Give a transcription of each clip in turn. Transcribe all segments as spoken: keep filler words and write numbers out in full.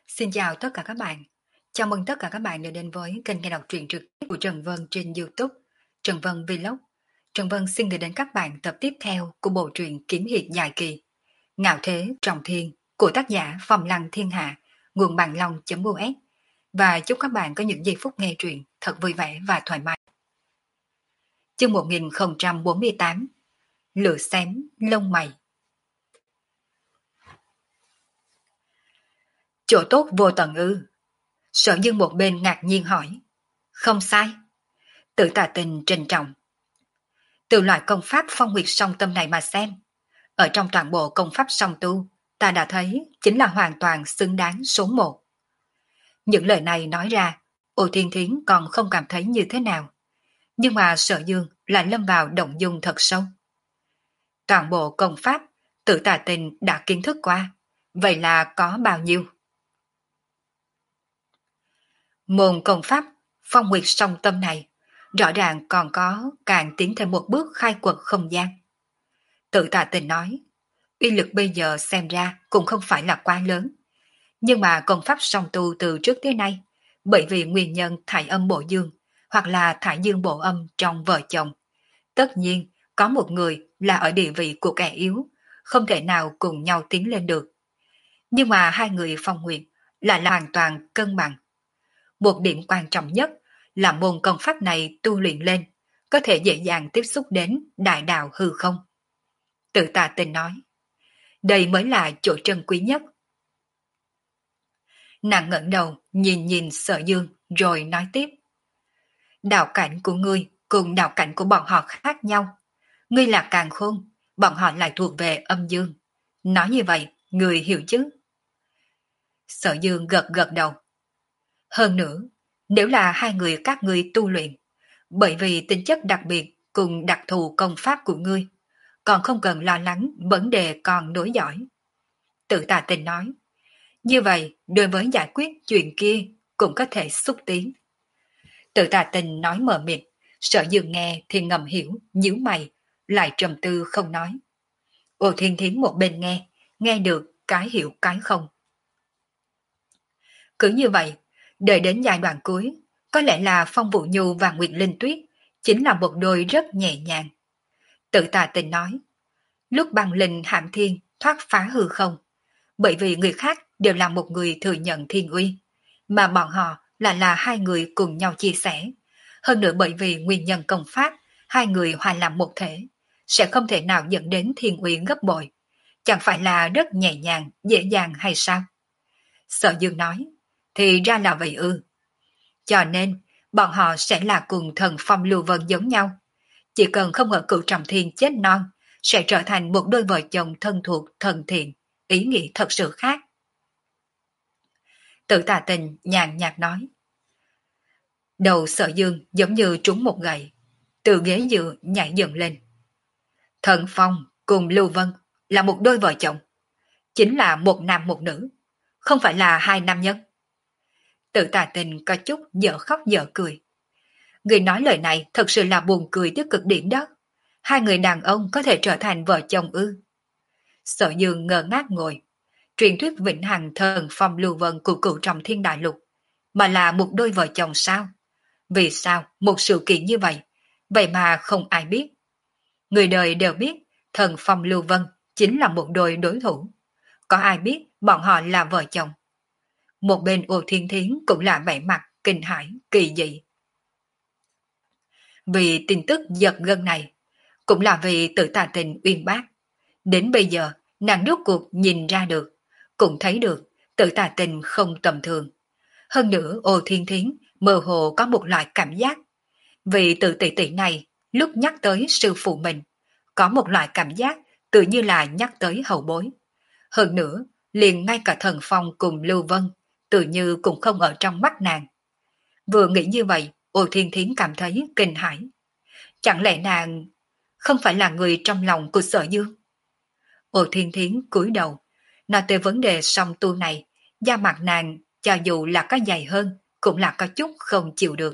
Xin chào tất cả các bạn. Chào mừng tất cả các bạn đã đến với kênh nghe đọc truyện trực tiếp của Trần Vân trên YouTube, Trần Vân Vlog. Trần Vân xin gửi đến các bạn tập tiếp theo của bộ truyện kiếm hiệp dài kỳ Ngạo Thế Trọng Thiên của tác giả Phong Lăng Thiên Hạ, nguồn bằng long.us. Và chúc các bạn có những giây phút nghe truyện thật vui vẻ và thoải mái. Chương một nghìn không trăm bốn mươi tám, Lửa xém lông mày. Chỗ tốt vô tận ư? Sở Dương một bên ngạc nhiên hỏi. Không sai. Tự Tà Tình trình trọng. Từ loại công pháp phong huyệt song tâm này mà xem, ở trong toàn bộ công pháp song tu, ta đã thấy chính là hoàn toàn xứng đáng số một. Những lời này nói ra, Ô Thiên Thiến còn không cảm thấy như thế nào, nhưng mà Sở Dương lại lâm vào động dung thật sâu. Toàn bộ công pháp, Tự Tà Tình đã kiến thức qua, vậy là có bao nhiêu? Môn công pháp phong huyệt song tâm này rõ ràng còn có càng tiến thêm một bước khai quật không gian. Tự Tà Tình nói, uy lực bây giờ xem ra cũng không phải là quá lớn, nhưng mà công pháp song tu từ trước tới nay, bởi vì nguyên nhân thải âm bộ dương hoặc là thải dương bộ âm trong vợ chồng, tất nhiên có một người là ở địa vị của kẻ yếu, không thể nào cùng nhau tiến lên được. Nhưng mà hai người phong huyệt lại là hoàn toàn cân bằng. Một điểm quan trọng nhất là môn công pháp này tu luyện lên, có thể dễ dàng tiếp xúc đến đại đạo hư không. Tự Tà Tình nói, đây mới là chỗ trân quý nhất. Nàng ngẩng đầu nhìn nhìn Sở Dương rồi nói tiếp. Đạo cảnh của ngươi cùng đạo cảnh của bọn họ khác nhau. Ngươi là càn khôn, bọn họ lại thuộc về âm dương. Nói như vậy, ngươi hiểu chứ? Sở Dương gật gật đầu. Hơn nữa, nếu là hai người các ngươi tu luyện, bởi vì tính chất đặc biệt cùng đặc thù công pháp của ngươi, còn không cần lo lắng vấn đề còn nối dõi. Tự Tà Tình nói, như vậy đối với giải quyết chuyện kia cũng có thể xúc tiến. Tự Tà Tình nói mờ mịt, Sở Dương nghe thì ngầm hiểu, nhíu mày, lại trầm tư không nói. Ô Thiên Thiến một bên nghe, nghe được cái hiểu cái không. Cứ như vậy, đợi đến giai đoạn cuối, có lẽ là Phong Vũ Nhu và Nguyệt Linh Tuyết chính là một đôi rất nhẹ nhàng. Tự Tà Tình nói, lúc băng linh hãm thiên thoát phá hư không, bởi vì người khác đều là một người thừa nhận thiên uy, mà bọn họ lại là hai người cùng nhau chia sẻ. Hơn nữa bởi vì nguyên nhân công pháp, hai người hòa làm một thể, sẽ không thể nào dẫn đến thiên uy gấp bội. Chẳng phải là rất nhẹ nhàng, dễ dàng hay sao? Sở Dương nói, thì ra là vậy ư. Cho nên, bọn họ sẽ là cùng thần Phong Lưu Vân giống nhau. Chỉ cần không ở Cửu Trọng Thiên chết non, sẽ trở thành một đôi vợ chồng thân thuộc thần thiện, ý nghĩ thật sự khác. Tự Tà Tình nhàn nhạt nói. Đầu Sở Dương giống như trúng một gậy, từ ghế dựa nhảy dựng lên. Thần Phong cùng Lưu Vân là một đôi vợ chồng, chính là một nam một nữ, không phải là hai nam nhân. Tự Tà Tình có chút dở khóc dở cười. Người nói lời này thật sự là buồn cười tới cực điểm đó. Hai người đàn ông có thể trở thành vợ chồng ư? Sở Dương ngơ ngác ngồi. Truyền thuyết vĩnh hằng thần Phong Lưu Vân của Cửu Trọng Thiên Đại Lục, mà là một đôi vợ chồng sao? Vì sao một sự kiện như vậy, vậy mà không ai biết? Người đời đều biết thần Phong Lưu Vân chính là một đôi đối thủ. Có ai biết bọn họ là vợ chồng? Một bên Ô Thiên Thiến cũng là vẻ mặt kinh hãi, kỳ dị. Vì tin tức giật gân này, cũng là vì Tự Tà Tình uyên bác. Đến bây giờ, nàng rốt cuộc nhìn ra được, cũng thấy được Tự Tà Tình không tầm thường. Hơn nữa Ô Thiên Thiến mơ hồ có một loại cảm giác. Vì Tự tỷ tỷ này, lúc nhắc tới sư phụ mình, có một loại cảm giác tự như là nhắc tới hậu bối. Hơn nữa, liền ngay cả thần Phong cùng Lưu Vân, tự như cũng không ở trong mắt nàng. Vừa nghĩ như vậy, Ô Thiên Thiến cảm thấy kinh hãi. Chẳng lẽ nàng không phải là người trong lòng của Sở Dương? Ô Thiên Thiến cúi đầu, nói tới vấn đề song tu này, da mặt nàng cho dù là có dày hơn, cũng là có chút không chịu được.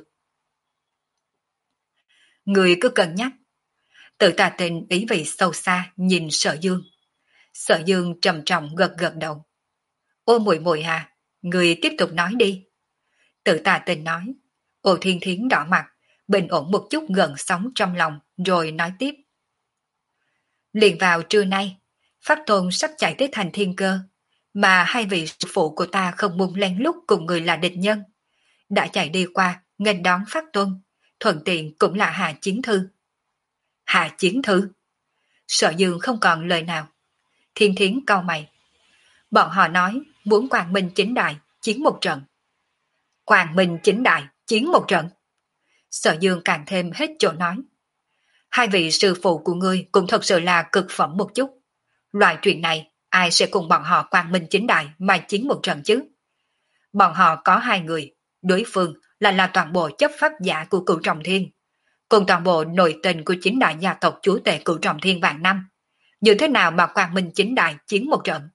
Người cứ cân nhắc. Tự Tà Tình ý vị sâu xa nhìn Sở Dương. Sở Dương trầm trọng gật gật đầu. Ô muội muội à, Người tiếp tục nói đi. Tự tà tình nói. Ô Thiên Thiến đỏ mặt, bình ổn một chút gần sóng trong lòng, rồi nói tiếp. Liền vào trưa nay, Pháp Tôn sắp chạy tới thành Thiên Cơ, mà hai vị sư phụ của ta không muốn lén lút cùng người là địch nhân. Đã chạy đi qua, nghênh đón Pháp Tôn, thuận tiện cũng là hạ chiến thư. Hạ chiến thư? Sở Dương không còn lời nào. Thiên Thiến cau mày. Bọn họ nói muốn Quang Minh chính đại, chiến một trận. Quang Minh chính đại, chiến một trận. Sở Dương càng thêm hết chỗ nói. Hai vị sư phụ của ngươi cũng thật sự là cực phẩm một chút. Loại chuyện này, ai sẽ cùng bọn họ Quang Minh chính đại mà chiến một trận chứ? Bọn họ có hai người, đối phương là là toàn bộ chấp pháp giả của Cửu Trọng Thiên, cùng toàn bộ nội tình của chính đại gia tộc chúa tể Cửu Trọng Thiên vạn năm. Như thế nào mà Quang Minh chính đại chiến một trận?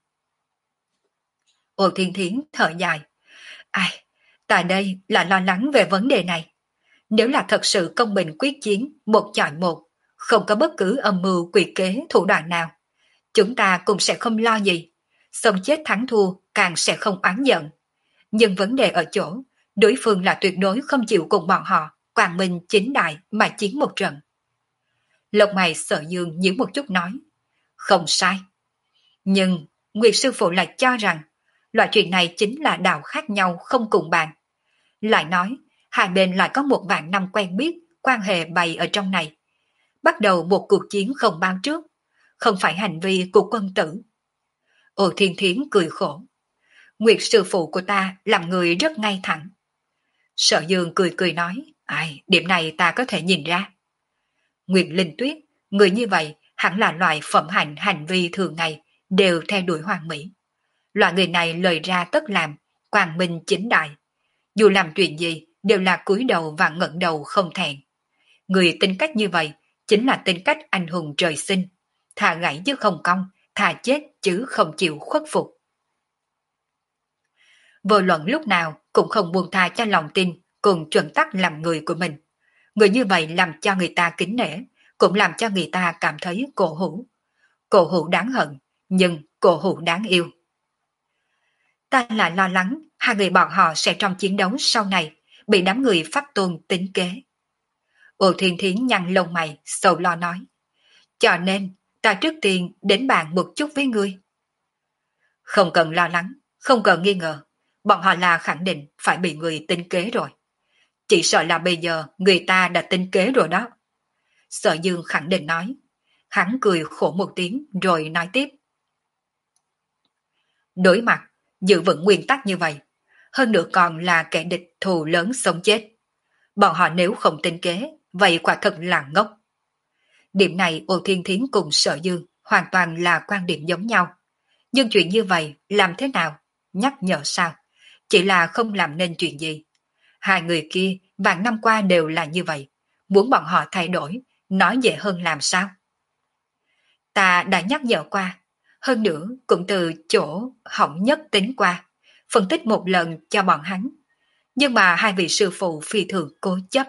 Ô Thiên Thiến thở dài. Ai, tại đây là lo lắng về vấn đề này. Nếu là thật sự công bình quyết chiến, một chọi một, không có bất cứ âm mưu quỷ kế thủ đoạn nào, chúng ta cũng sẽ không lo gì. Sống chết thắng thua càng sẽ không oán giận. Nhưng vấn đề ở chỗ, đối phương là tuyệt đối không chịu cùng bọn họ Quang Minh chính đại mà chiến một trận. Lông mày Sở Dương nhíu một chút nói. Không sai. Nhưng Nguyệt sư phụ lại cho rằng loại chuyện này chính là đạo khác nhau không cùng bàn. Lại nói, hai bên lại có một vạn năm quen biết, quan hệ bày ở trong này. Bắt đầu một cuộc chiến không bao trước, không phải hành vi của quân tử. Ô Thiên Thiến cười khổ. Nguyệt sư phụ của ta làm người rất ngay thẳng. Sở Dương cười cười nói, ai, điểm này ta có thể nhìn ra. Nguyệt Linh Tuyết, người như vậy hẳn là loại phẩm hạnh hành vi thường ngày, đều theo đuổi hoàn mỹ. Loại người này lời ra tất làm, quang minh chính đại. Dù làm chuyện gì, đều là cúi đầu và ngẩng đầu không thẹn. Người tính cách như vậy, chính là tính cách anh hùng trời sinh. Thà gãy chứ không cong, thà chết chứ không chịu khuất phục. Vô luận lúc nào cũng không buông tha cho lòng tin cùng chuẩn tắc làm người của mình. Người như vậy làm cho người ta kính nể, cũng làm cho người ta cảm thấy cổ hủ. Cổ hủ đáng hận, nhưng cổ hủ đáng yêu. Ta lại lo lắng hai người bọn họ sẽ trong chiến đấu sau này bị đám người Pháp Tôn tính kế. Ô Thiên Thiến nhăn lông mày, sầu lo nói. Cho nên, ta trước tiên đến bàn một chút với ngươi. Không cần lo lắng, không cần nghi ngờ. Bọn họ là khẳng định phải bị người tính kế rồi. Chỉ sợ là bây giờ người ta đã tính kế rồi đó. Sở Dương khẳng định nói. Hắn cười khổ một tiếng rồi nói tiếp. Đối mặt, giữ vững nguyên tắc như vậy. Hơn nữa còn là kẻ địch thù lớn sống chết. Bọn họ nếu không tính kế, vậy quả thật là ngốc. Điểm này Ô Thiên Thiến cùng Sở Dương hoàn toàn là quan điểm giống nhau. Nhưng chuyện như vậy làm thế nào? Nhắc nhở sao? Chỉ là không làm nên chuyện gì. Hai người kia vạn năm qua đều là như vậy. Muốn bọn họ thay đổi, nói dễ hơn làm sao? Ta đã nhắc nhở qua. Hơn nữa cũng từ chỗ hỏng nhất tính qua. Phân tích một lần cho bọn hắn. Nhưng mà hai vị sư phụ phi thường cố chấp.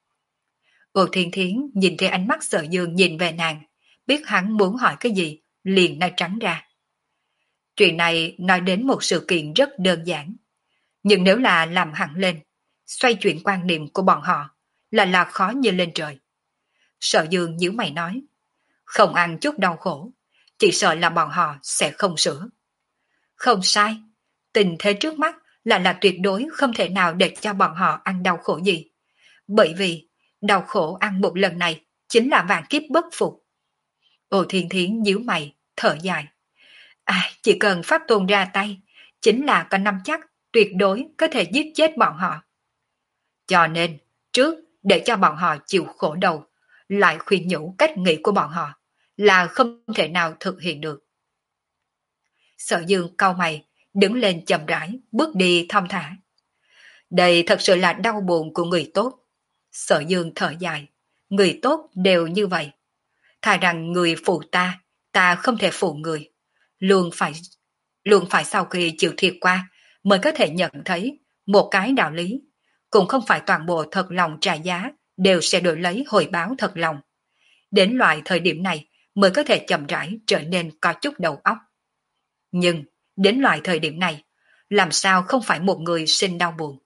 Ô Thiên Thiến nhìn thấy ánh mắt Sở Dương nhìn về nàng. Biết hắn muốn hỏi cái gì, liền nói trắng ra. Chuyện này nói đến một sự kiện rất đơn giản. Nhưng nếu là làm hẳn lên, xoay chuyển quan niệm của bọn họ, là là khó như lên trời. Sở Dương nhíu mày nói, không ăn chút đau khổ, chỉ sợ là bọn họ sẽ không sửa. Không sai, tình thế trước mắt là là tuyệt đối không thể nào để cho bọn họ ăn đau khổ gì. Bởi vì, đau khổ ăn một lần này chính là vạn kiếp bất phục. Ô Thiên Thiến nhíu mày, thở dài. À, chỉ cần Pháp Tôn ra tay, chính là có nắm chắc tuyệt đối có thể giết chết bọn họ. Cho nên, trước để cho bọn họ chịu khổ đầu, lại khuyên nhủ cách nghĩ của bọn họ là không thể nào thực hiện được. Sở Dương cau mày, đứng lên chậm rãi, bước đi thong thả. Đây thật sự là đau buồn của người tốt. Sở Dương thở dài, người tốt đều như vậy. Thà rằng người phụ ta, ta không thể phụ người. Luôn phải, luôn phải sau khi chịu thiệt qua mới có thể nhận thấy một cái đạo lý. Cũng không phải toàn bộ thật lòng trả giá đều sẽ đổi lấy hồi báo thật lòng. Đến loại thời điểm này mới có thể chậm rãi trở nên có chút đầu óc. Nhưng đến loại thời điểm này, làm sao không phải một người sinh đau buồn.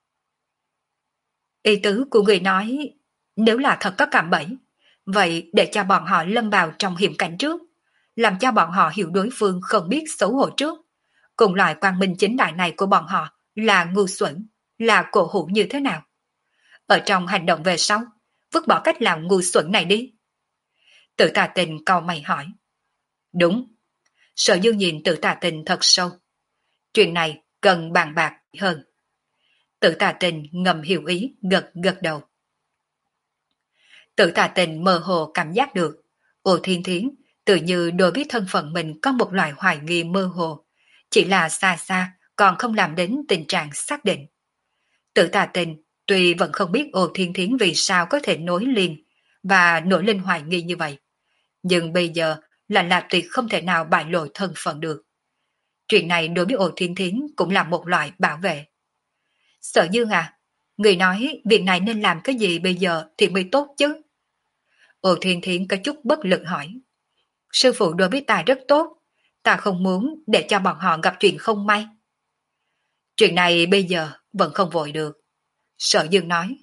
Ý tứ của người nói, nếu là thật có cạm bẫy, vậy để cho bọn họ lâm vào trong hiểm cảnh trước, làm cho bọn họ hiểu đối phương không biết xấu hổ trước. Cùng loại quang minh chính đại này của bọn họ là ngu xuẩn, là cổ hủ như thế nào? Ở trong hành động về sau, vứt bỏ cách làm ngu xuẩn này đi. Tử Tà Tình cau mày hỏi. Đúng. Sở Dương nhìn Tử Tà Tình thật sâu. Chuyện này cần bàn bạc hơn. Tử Tà Tình ngầm hiểu ý, gật gật đầu. Tử Tà Tình mơ hồ cảm giác được, Ô Thiên Thiến tự như đối với thân phận mình có một loại hoài nghi mơ hồ, chỉ là xa xa còn không làm đến tình trạng xác định. Tử Tà Tình tuy vẫn không biết Ô Thiên Thiến vì sao có thể nối liền và nổi lên hoài nghi như vậy, nhưng bây giờ là Lạp Tuyệt không thể nào bại lộ thân phận được. Chuyện này đối với Ô Thiên Thiến cũng là một loại bảo vệ. Sở Dương à, người nói việc này nên làm cái gì bây giờ thì mới tốt chứ? Ô Thiên Thiến có chút bất lực hỏi. Sư phụ đối với ta rất tốt, ta không muốn để cho bọn họ gặp chuyện không may. Chuyện này bây giờ vẫn không vội được. Sở Dương nói.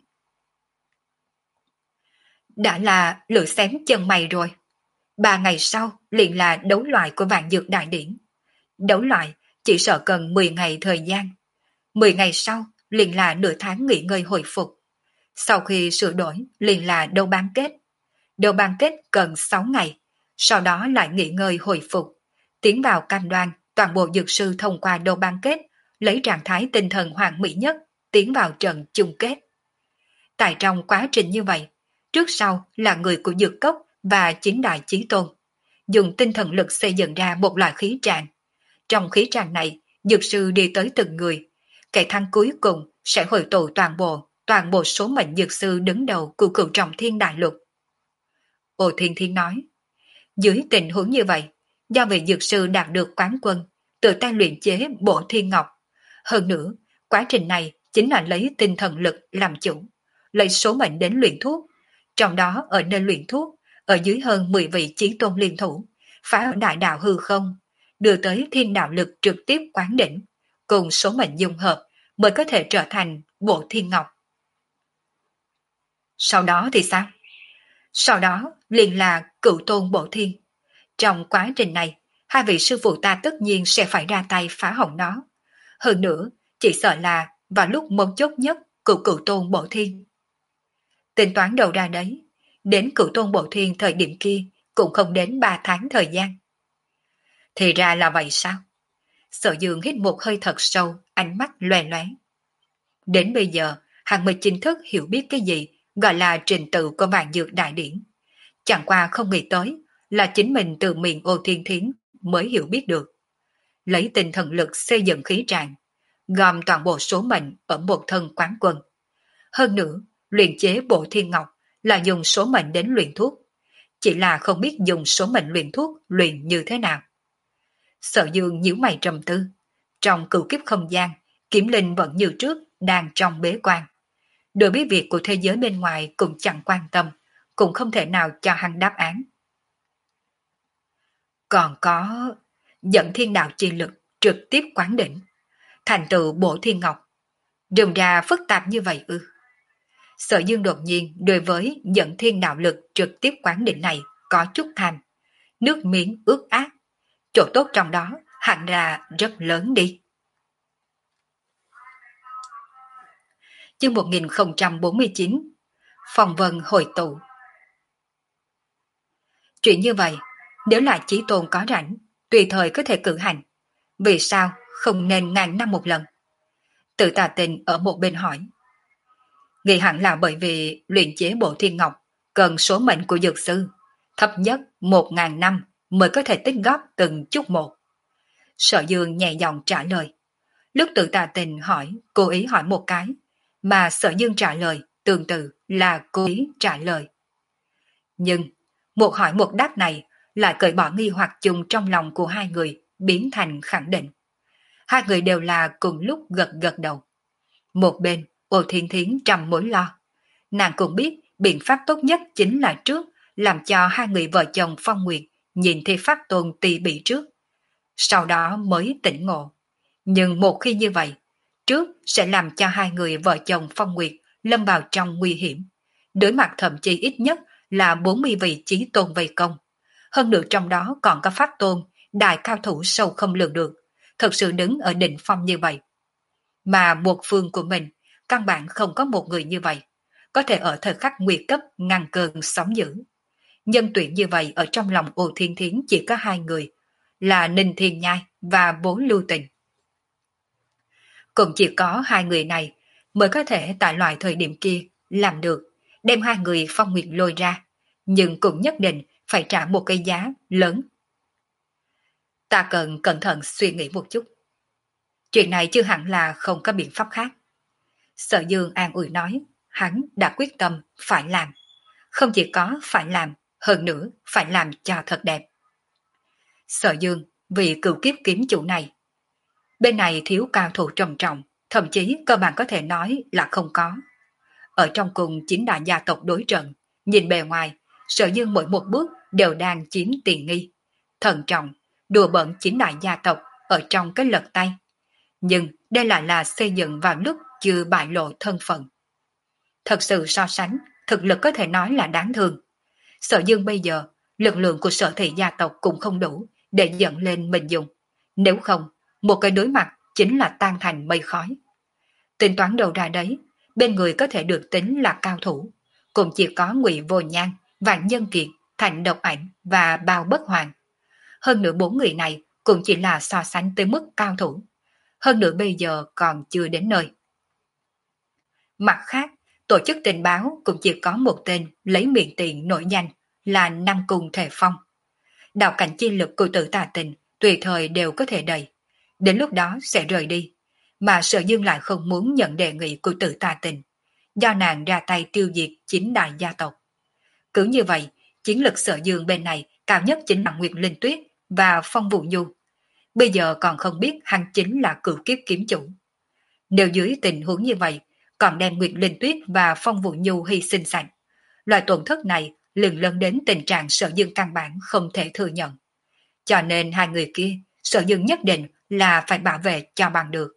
Đã là lửa xém chân mày rồi. Ba ngày sau liền là đấu loại của vạn dược đại điển. Đấu loại chỉ sợ cần mười ngày thời gian. mười ngày sau liền là nửa tháng nghỉ ngơi hồi phục. Sau khi sửa đổi liền là đấu bán kết. Đấu bán kết cần sáu ngày. Sau đó lại nghỉ ngơi hồi phục. Tiến vào cam đoan toàn bộ dược sư thông qua đấu bán kết, lấy trạng thái tinh thần hoàn mỹ nhất, tiến vào trận chung kết. Tại trong quá trình như vậy, trước sau là người của dược cốc và chính đại chí tôn, dùng tinh thần lực xây dựng ra một loại khí tràng. Trong khí tràng này, dược sư đi tới từng người, kẻ thắng cuối cùng sẽ hội tụ toàn bộ, toàn bộ số mệnh dược sư đứng đầu của cửu trọng thiên đại lục. Ô Thiên Thiên nói, dưới tình huống như vậy, do vị dược sư đạt được quán quân, tự tay luyện chế bộ thiên ngọc. Hơn nữa, quá trình này chính là lấy tinh thần lực làm chủ, lấy số mệnh đến luyện thuốc. Trong đó ở nơi luyện thuốc, ở dưới hơn mười vị chí tôn liên thủ, phá ở đại đạo hư không, đưa tới thiên đạo lực trực tiếp quán đỉnh, cùng số mệnh dung hợp mới có thể trở thành bộ thiên ngọc. Sau đó thì sao? Sau đó liền là cửu tôn bộ thiên. Trong quá trình này, hai vị sư phụ ta tất nhiên sẽ phải ra tay phá hỏng nó. Hơn nữa, chỉ sợ là vào lúc mấu chốt nhất của cửu tôn bộ thiên. Tính toán đầu ra đấy, đến cửu tôn bộ thiên thời điểm kia cũng không đến ba tháng thời gian. Thì ra là vậy sao? Sở Dương hít một hơi thật sâu, ánh mắt loè loé. Đến bây giờ, hắn mới chính thức hiểu biết cái gì gọi là trình tự của vạn dược đại điển. Chẳng qua không nghĩ tới là chính mình từ miệng Ô Thiên Thiến mới hiểu biết được. Lấy tinh thần lực xây dựng khí tràng, gom toàn bộ số mệnh ở một thân quán quân. Hơn nữa, luyện chế bộ thiên ngọc là dùng số mệnh đến luyện thuốc, chỉ là không biết dùng số mệnh luyện thuốc luyện như thế nào. Sở Dương nhíu mày trầm tư. Trong cửu kiếp không gian, Kiếm Linh vẫn như trước đang trong bế quan. Đối với việc của thế giới bên ngoài cũng chẳng quan tâm, cũng không thể nào cho hắn đáp án. Còn có dẫn thiên đạo chi lực trực tiếp quán đỉnh, thành tựu bộ thiên ngọc. Đường ra phức tạp như vậy ư? Sở Dương đột nhiên đối với dẫn thiên đạo lực trực tiếp quán đỉnh này có chút tham, nước miếng ướt át. Chỗ tốt trong đó hẳn là rất lớn đi. Chương một nghìn không trăm bốn mươi chín, Phong vân hội tụ. Chuyện như vậy, nếu là chí tôn có rảnh, tùy thời có thể cử hành. Vì sao không nên ngàn năm một lần? Tự Tà Tình ở một bên hỏi. Nghĩ hẳn là bởi vì luyện chế bộ thiên ngọc cần số mệnh của dược sư, thấp nhất một ngàn năm mới có thể tích góp từng chút một. Sở Dương nhẹ giọng trả lời. Lúc Tự Tà Tình hỏi, cố ý hỏi một cái, mà Sở Dương trả lời tương tự là cố ý trả lời. Nhưng một hỏi một đáp này lại cởi bỏ nghi hoặc chung trong lòng của hai người, biến thành khẳng định. Hai người đều là cùng lúc gật gật đầu. Một bên, Ô Thiên Thiến trầm mối lo. Nàng cũng biết biện pháp tốt nhất chính là trước làm cho hai người vợ chồng Phong Nguyệt nhìn thấy Pháp Tôn tỉ mỉ trước. Sau đó mới tỉnh ngộ. Nhưng một khi như vậy, trước sẽ làm cho hai người vợ chồng Phong Nguyệt lâm vào trong nguy hiểm, đối mặt thậm chí ít nhất là bốn mươi vị chí tôn vây công. Hơn nữa trong đó còn có pháp tôn, đại cao thủ sâu không lường được, thật sự đứng ở đỉnh phong như vậy. Mà một phương của mình, căn bản không có một người như vậy, có thể ở thời khắc nguy cấp ngăn cơn sóng dữ. Nhân tuyển như vậy ở trong lòng Ô Thiên Thiến chỉ có hai người, là Ninh Thiên Nhai và Bố Lưu Tình. Cũng chỉ có hai người này mới có thể tại loại thời điểm kia làm được, đem hai người Phong Nguyệt lôi ra, nhưng cũng nhất định phải trả một cái giá lớn. Ta cần cẩn thận suy nghĩ một chút. Chuyện này chưa hẳn là không có biện pháp khác. Sở Dương an ủi nói, hắn đã quyết tâm phải làm. Không chỉ có phải làm, hơn nữa phải làm cho thật đẹp. Sở Dương vì cựu kiếp kiếm chủ này, bên này thiếu cao thủ trầm trọng, thậm chí cơ bản có thể nói là không có. Ở trong cùng chính đại gia tộc đối trận, nhìn bề ngoài, Sở Dương mỗi một bước đều đang chiếm tiền nghi. Thận trọng, đùa bận chính đại gia tộc ở trong cái lật tay. Nhưng đây lại là xây dựng vào lúc chưa bại lộ thân phận. Thật sự so sánh, thực lực có thể nói là đáng thương. Sở Dương bây giờ, lực lượng của Sở Thị gia tộc cũng không đủ để dẫn lên mình dùng. Nếu không, một cái đối mặt chính là tan thành mây khói. Tính toán đầu ra đấy, bên người có thể được tính là cao thủ, cũng chỉ có Ngụy Vô Nhan, Vạn Nhân Kiệt, Thành Độc Ảnh và Bao Bất Hoàng. Hơn nữa bốn người này cũng chỉ là so sánh tới mức cao thủ. Hơn nữa bây giờ còn chưa đến nơi. Mặt khác, tổ chức tình báo cũng chỉ có một tên lấy miệng tiền nổi danh là Nam Cung Thể Phong. Đạo cảnh chi lực của Tử Tà Tình tùy thời đều có thể đầy. Đến lúc đó sẽ rời đi. Mà Sở Dương lại không muốn nhận đề nghị của Tử Tà Tình, do nàng ra tay tiêu diệt chính đại gia tộc. Cứ như vậy, chiến lực Sở Dương bên này cao nhất chính là Nguyệt Linh Tuyết và Phong Vũ Nhu. Bây giờ còn không biết hắn chính là cửu kiếp kiếm chủ. Nếu dưới tình huống như vậy, còn đem Nguyệt Linh Tuyết và Phong Vũ Nhu hy sinh sạch, loại tổn thất này lừng lân đến tình trạng Sở Dương căn bản không thể thừa nhận. Cho nên hai người kia, Sở Dương nhất định là phải bảo vệ cho bằng được.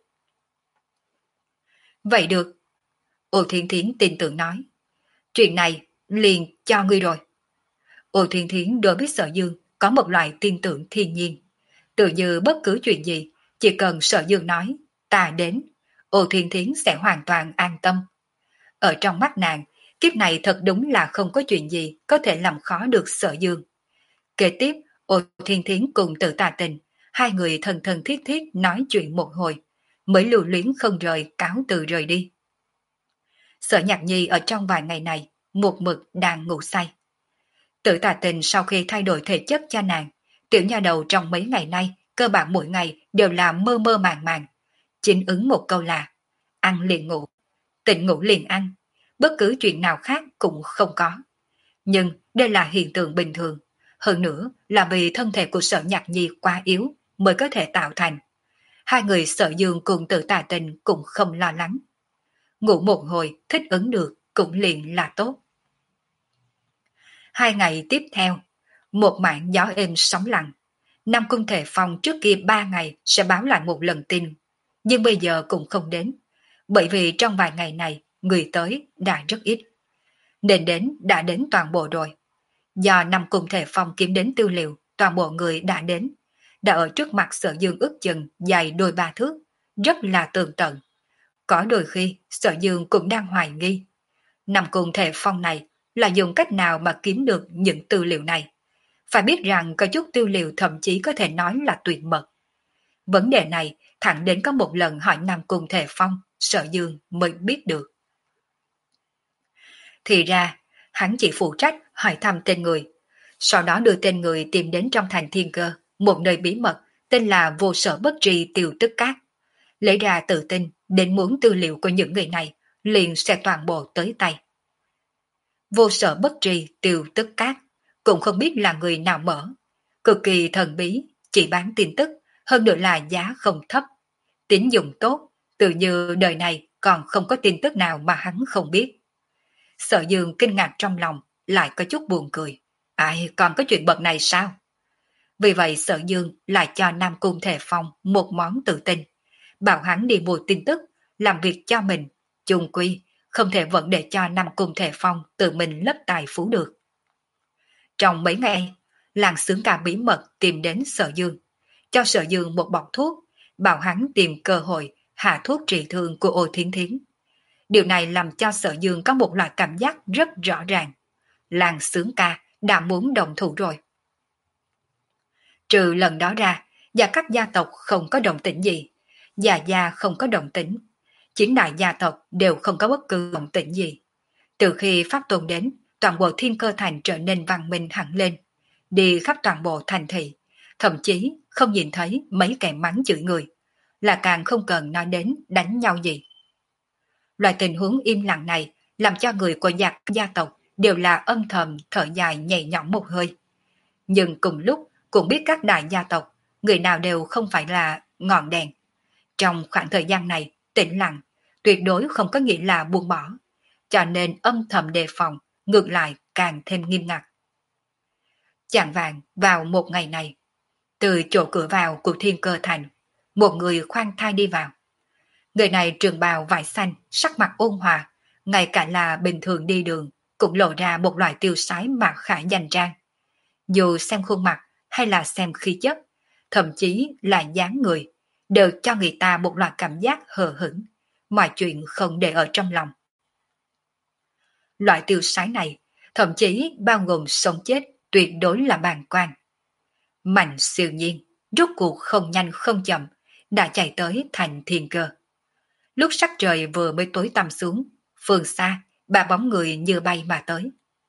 Vậy được. Ô Thiên Thiến tin tưởng nói. Chuyện này liền cho ngươi rồi. Ô Thiên Thiến đối với Sở Dương có một loại tin tưởng thiên nhiên. Tự như bất cứ chuyện gì, chỉ cần Sở Dương nói, ta đến, Ô Thiên Thiến sẽ hoàn toàn an tâm. Ở trong mắt nàng, kiếp này thật đúng là không có chuyện gì có thể làm khó được Sở Dương. Kế tiếp, Ô Thiên Thiến cùng Tử Tà Tình, hai người thân thân thiết thiết nói chuyện một hồi, mới lưu luyến không rời cáo từ rời đi. Sở Nhạc Nhi ở trong vài ngày này, một mực đang ngủ say. Tử Tà Tình sau khi thay đổi thể chất cho nàng, tiểu nha đầu trong mấy ngày nay, cơ bản mỗi ngày đều là mơ mơ màng màng. Chính ứng một câu là, ăn liền ngủ, tỉnh ngủ liền ăn, bất cứ chuyện nào khác cũng không có. Nhưng đây là hiện tượng bình thường, hơn nữa là vì thân thể của Sở Nhạc Nhi quá yếu mới có thể tạo thành. Hai người Sở Dương cùng Tử Tà Tình cũng không lo lắng. Ngủ một hồi thích ứng được cũng liền là tốt. Hai ngày tiếp theo, một mảng gió êm sóng lặng. Nam Cung Thể Phong trước kia ba ngày sẽ báo lại một lần tin, nhưng bây giờ cũng không đến, bởi vì trong vài ngày này người tới đã rất ít. Nên đến đã đến toàn bộ rồi. Do Nam Cung Thể Phong kiếm đến tư liệu, toàn bộ người đã đến, đã ở trước mặt Sở Dương ước chừng dài đôi ba thước, rất là tường tận. Có đôi khi Sở Dương cũng đang hoài nghi, Nam Cung Thể Phong này là dùng cách nào mà kiếm được những tư liệu này. Phải biết rằng có chút tư liệu thậm chí có thể nói là tuyệt mật. Vấn đề này thẳng đến có một lần hỏi Nam Cung Thể Phong, Sở Dương mới biết được. Thì ra, hắn chỉ phụ trách hỏi thăm tên người, sau đó đưa tên người tìm đến trong thành Thiên Cơ, một nơi bí mật tên là Vô Sở Bất Tri Tiêu Tức Các. Lấy ra tự tin đến muốn tư liệu của những người này, liền sẽ toàn bộ tới tay. Vô Sở Bất Tri Tiêu Tức Các cũng không biết là người nào mở, cực kỳ thần bí, chỉ bán tin tức, hơn nữa là giá không thấp. Tín dụng tốt, tự như đời này còn không có tin tức nào mà hắn không biết. Sở Dương kinh ngạc trong lòng, lại có chút buồn cười. Ai, còn có chuyện bậc này sao? Vì vậy Sở Dương lại cho Nam Cung Thể Phong một món tự tin, bảo hắn đi mua tin tức, làm việc cho mình, chung quy, không thể vẫn để cho Nam Cung Thể Phong tự mình lấp tài phú được. Trong mấy ngày, làng xướng ca bí mật tìm đến Sở Dương, cho Sở Dương một bọc thuốc, bảo hắn tìm cơ hội hạ thuốc trị thương của Ô Thiến Thiến. Điều này làm cho Sở Dương có một loại cảm giác rất rõ ràng. Làng xướng ca đã muốn đồng thủ rồi. Trừ lần đó ra, và các gia tộc không có động tĩnh gì, Già Gia không có động tĩnh, chín đại gia tộc đều không có bất cứ động tĩnh gì. Từ khi Pháp Tôn đến, toàn bộ Thiên Cơ Thành trở nên văn minh hẳn lên, đi khắp toàn bộ thành thị, thậm chí không nhìn thấy mấy kẻ mắng chửi người, là càng không cần nói đến đánh nhau gì. Loại tình huống im lặng này làm cho người của giặc gia tộc đều là âm thầm thở dài nhẹ nhõm một hơi. Nhưng cùng lúc cũng biết các đại gia tộc, người nào đều không phải là ngọn đèn. Trong khoảng thời gian này, tĩnh lặng, tuyệt đối không có nghĩa là buông bỏ, cho nên âm thầm đề phòng, ngược lại càng thêm nghiêm ngặt. Chạng vàng vào một ngày này, từ chỗ cửa vào của Thiên Cơ Thành, một người khoan thai đi vào. Người này trường bào vải xanh, sắc mặt ôn hòa, ngay cả là bình thường đi đường, cũng lộ ra một loại tiêu sái mà khả danh trang. Dù xem khuôn mặt hay là xem khí chất, thậm chí là dáng người, đều cho người ta một loại cảm giác hờ hững, mọi chuyện không để ở trong lòng. Loại tiêu sái này, thậm chí bao gồm sống chết, tuyệt đối là bàng quan. Mạnh siêu nhiên, rốt cuộc không nhanh không chậm, đã chạy tới thành Thiên Cơ. Lúc sắc trời vừa mới tối tăm xuống, phương xa, ba bóng người như bay mà tới.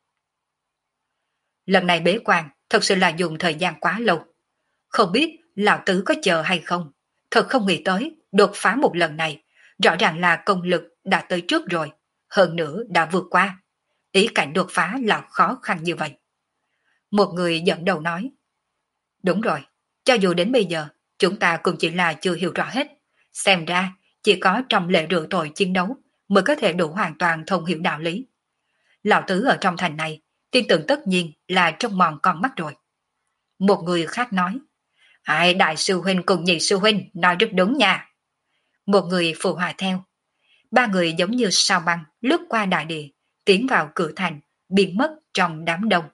Lần này bế quan, thật sự là dùng thời gian quá lâu. Không biết lão tứ có chờ hay không, thật không nghĩ tới, đột phá một lần này, rõ ràng là công lực đã tới trước rồi, hơn nữa đã vượt qua. Ý cảnh đột phá là khó khăn như vậy. Một người dẫn đầu nói, đúng rồi, cho dù đến bây giờ, chúng ta cũng chỉ là chưa hiểu rõ hết. Xem ra, chỉ có trong lễ rửa tội chiến đấu mới có thể đủ hoàn toàn thông hiểu đạo lý. Lão tứ ở trong thành này, tin tưởng tất nhiên là trong mòn con mắt rồi. Một người khác nói, ai đại sư huynh cùng nhị sư huynh nói rất đúng nha. Một người phụ họa theo. Ba người giống như sao băng lướt qua đại địa, tiến vào cửa thành, biến mất trong đám đông.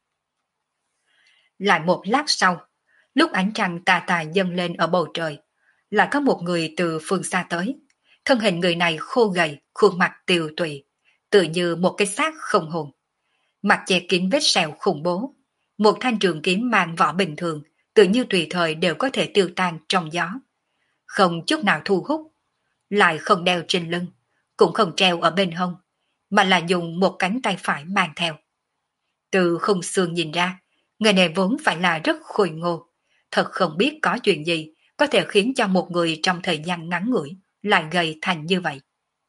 Lại một lát sau, lúc ánh trăng tà tà dâng lên ở bầu trời, lại có một người từ phương xa tới. Thân hình người này khô gầy, khuôn mặt tiều tụy, tự như một cái xác không hồn. Mặt che kín vết sẹo khủng bố, một thanh trường kiếm mang vỏ bình thường, tự như tùy thời đều có thể tiêu tan trong gió. Không chút nào thu hút, lại không đeo trên lưng, cũng không treo ở bên hông, mà là dùng một cánh tay phải mang theo. Từ khung xương nhìn ra, người này vốn phải là rất khôi ngô, thật không biết có chuyện gì có thể khiến cho một người trong thời gian ngắn ngủi lại gầy thành như vậy.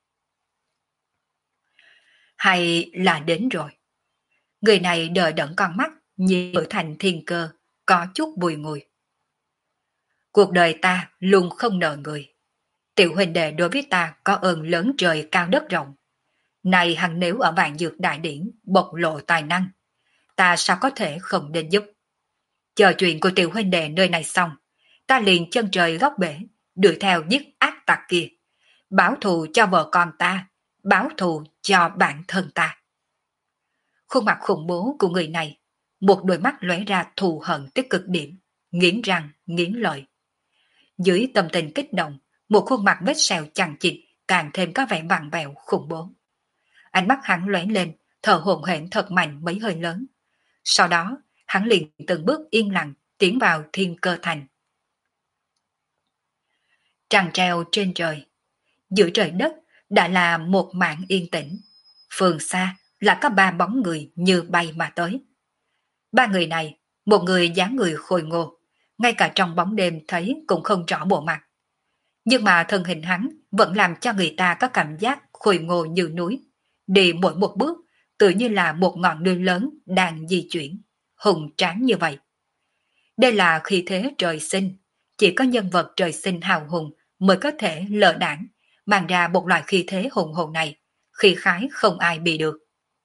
Hay là đến rồi. Người này đờ đẫn con mắt, nhìn ở thành Thiên Cơ, có chút bùi ngùi. Cuộc đời ta luôn không nợ người. Tiểu huynh đệ đối với ta có ơn lớn trời cao đất rộng. Này hằng nếu ở vạn dược đại điển bộc lộ tài năng, ta sao có thể không đến giúp. Chờ chuyện của tiểu huynh đệ nơi này xong, ta liền chân trời góc bể, đuổi theo giết ác tặc kia. Báo thù cho vợ con ta, báo thù cho bản thân ta. Khuôn mặt khủng bố của người này, một đôi mắt lóe ra thù hận tới cực điểm, nghiến răng, nghiến lợi. Dưới tâm tình kích động, một khuôn mặt vết sẹo chằng chịt càng thêm có vẻ vặn vẹo khủng bố. Ánh mắt hắn lóe lên, thở hổn hển thật mạnh mấy hơi lớn. Sau đó, hắn liền từng bước yên lặng tiến vào Thiên Cơ Thành. Trăng treo trên trời, giữa trời đất đã là một mảng yên tĩnh. Phương xa là có ba bóng người như bay mà tới. Ba người này, một người dáng người khôi ngô, ngay cả trong bóng đêm thấy cũng không rõ bộ mặt. Nhưng mà thân hình hắn vẫn làm cho người ta có cảm giác khôi ngô như núi, đi mỗi một bước tự như là một ngọn núi lớn đang di chuyển, hùng tráng như vậy. Đây là khí thế trời sinh, chỉ có nhân vật trời sinh hào hùng mới có thể lờ đảng, mang ra một loại khí thế hùng hồn này, khí khái không ai bị được.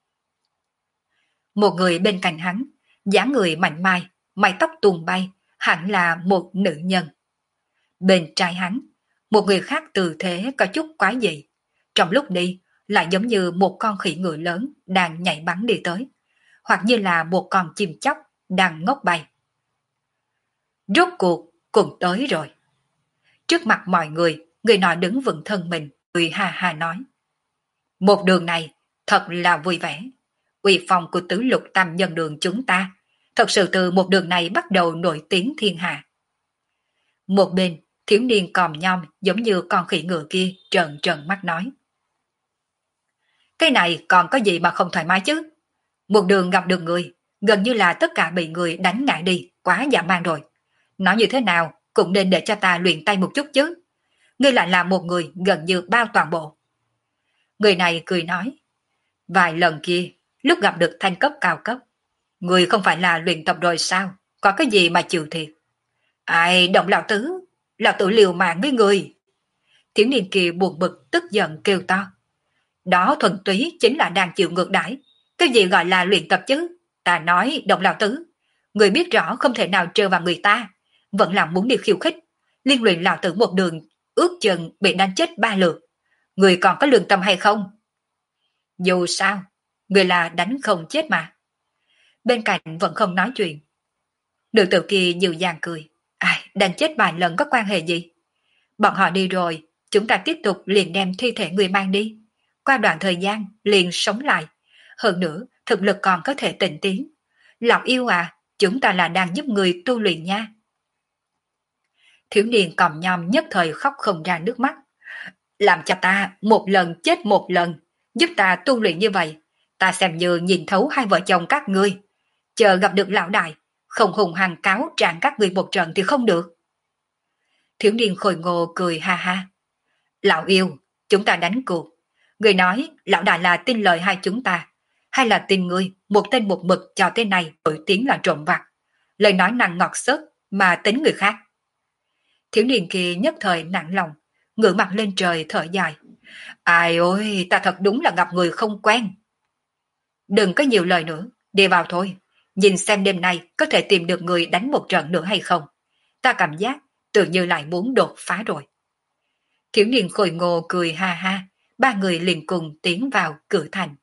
Một người bên cạnh hắn, dáng người mạnh mai, mái tóc tung bay, hẳn là một nữ nhân. Bên trái hắn, Một người khác tư thế có chút quái dị. Trong lúc đi, lại giống như một con khỉ ngựa lớn đang nhảy bắn đi tới, hoặc như là một con chim chóc đang ngốc bay. Rốt cuộc cũng tới rồi. Trước mặt mọi người, người nọ đứng vững thân mình, cười ha ha nói. Một đường này thật là vui vẻ. Uy phong của tứ lục tam nhân đường chúng ta thật sự từ một đường này bắt đầu nổi tiếng thiên hạ. Một bên, thiếu niên còm nhom giống như con khỉ ngựa kia trợn trợn mắt nói. Cái này còn có gì mà không thoải mái chứ? Một đường gặp được người, gần như là tất cả bị người đánh ngã đi, quá dã man rồi. Nói như thế nào cũng nên để cho ta luyện tay một chút chứ. Ngươi lại là một người gần như bao toàn bộ. Người này cười nói. Vài lần kia, lúc gặp được thanh cấp cao cấp, người không phải là luyện tập rồi sao? Có cái gì mà chịu thiệt? Ai động lão tứ, lão tử liều mạng với người. Thiếu niên kia buồn bực tức giận kêu to. Đó thuần túy chính là đang chịu ngược đãi. Cái gì gọi là luyện tập chứ? Ta nói động lão tứ, người biết rõ không thể nào trêu vào người ta, vẫn là muốn đi khiêu khích, liên luyện lão tử một đường, ước chừng bị đánh chết ba lượt. Người còn có lương tâm hay không? Dù sao, người là đánh không chết mà. Bên cạnh vẫn không nói chuyện. Nữ tử kia dịu dàng cười. Ai, đánh chết vài lần có quan hệ gì? Bọn họ đi rồi, chúng ta tiếp tục liền đem thi thể người mang đi. Qua đoạn thời gian, liền sống lại. Hơn nữa, thực lực còn có thể tịnh tiến. Lão yêu à, chúng ta là đang giúp người tu luyện nha. Thiếu niên còm nhom nhất thời khóc không ra nước mắt. Làm cho ta một lần chết một lần, giúp ta tu luyện như vậy. Ta xem như nhìn thấu hai vợ chồng các ngươi. Chờ gặp được lão đại, không hùng hăng cáo trạng các ngươi một trận thì không được. Thiếu niên khôi ngô cười ha ha. Lão yêu, chúng ta đánh cuộc. Người nói lão đại là tin lời hai chúng ta, hay là tin ngươi một tên một mực cho tên này nổi tiếng là trộm vặt. Lời nói năng ngọt xớt mà tính người khác. Thiếu niên kia nhất thời nặng lòng, ngửa mặt lên trời thở dài. Ai ôi, ta thật đúng là gặp người không quen. Đừng có nhiều lời nữa, đi vào thôi. Nhìn xem đêm nay có thể tìm được người đánh một trận nữa hay không. Ta cảm giác tự như lại muốn đột phá rồi. Thiếu niên khôi ngô cười ha ha, ba người liền cùng tiến vào cửa thành.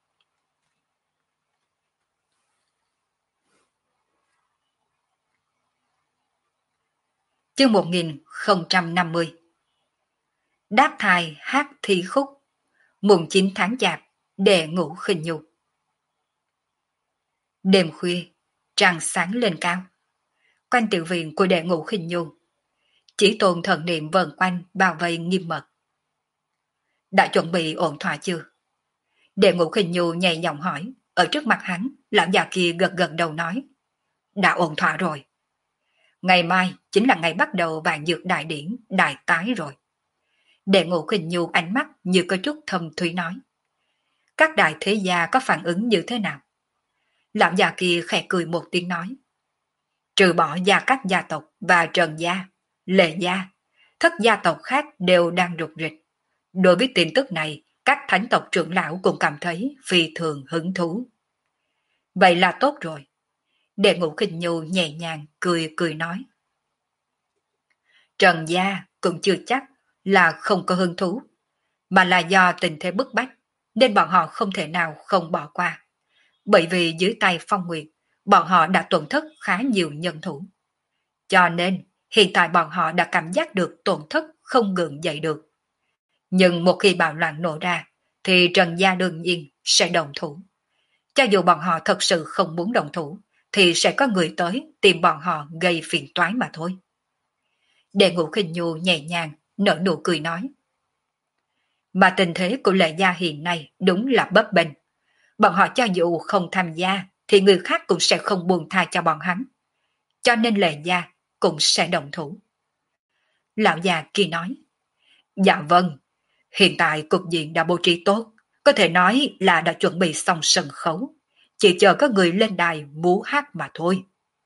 Chương một nghìn không trăm năm mươi. Đáp thai hát thi khúc, mùng chín tháng chạp, để ngủ khinh nhục. Đêm khuya, trăng sáng lên cao. Quanh tiểu viện của đệ ngũ khinh nhu, chỉ tôn thần niệm vần quanh bao vây nghiêm mật. Đã chuẩn bị ổn thỏa chưa? Đệ ngũ khinh nhu nhẹ giọng hỏi. Ở trước mặt hắn, lão già kia gật gật đầu nói. Đã ổn thỏa rồi. Ngày mai chính là ngày bắt đầu vạn dược đại điển, đại tái rồi. Đệ ngũ khinh nhu ánh mắt như có chút thâm thúy nói. Các đại thế gia có phản ứng như thế nào? Lão già kia khẽ cười một tiếng nói. Trừ bỏ gia các gia tộc và Trần gia, Lệ gia, thất gia tộc khác đều đang rục rịch. Đối với tin tức này, các thánh tộc trưởng lão cũng cảm thấy phi thường hứng thú. Vậy là tốt rồi. Đệ ngũ khinh nhu nhẹ nhàng cười cười nói. Trần gia cũng chưa chắc là không có hứng thú, mà là do tình thế bức bách, nên bọn họ không thể nào không bỏ qua. Bởi vì dưới tay Phong Nguyệt, bọn họ đã tổn thất khá nhiều nhân thủ. Cho nên, hiện tại bọn họ đã cảm giác được tổn thất không gượng dậy được. Nhưng một khi bạo loạn nổ ra, thì Trần gia đương nhiên sẽ đồng thủ. Cho dù bọn họ thật sự không muốn đồng thủ, thì sẽ có người tới tìm bọn họ gây phiền toái mà thôi. Đệ ngũ khinh nhu nhẹ nhàng, nở nụ cười nói. Mà tình thế của Lệ gia hiện nay đúng là bấp bênh. Bọn họ cho dù không tham gia, thì người khác cũng sẽ không buông tha cho bọn hắn. Cho nên Lệ gia cũng sẽ đồng thủ. Lão già kia nói. Dạ vâng, hiện tại cục diện đã bố trí tốt, có thể nói là đã chuẩn bị xong sân khấu, chỉ chờ có người lên đài múa hát mà thôi.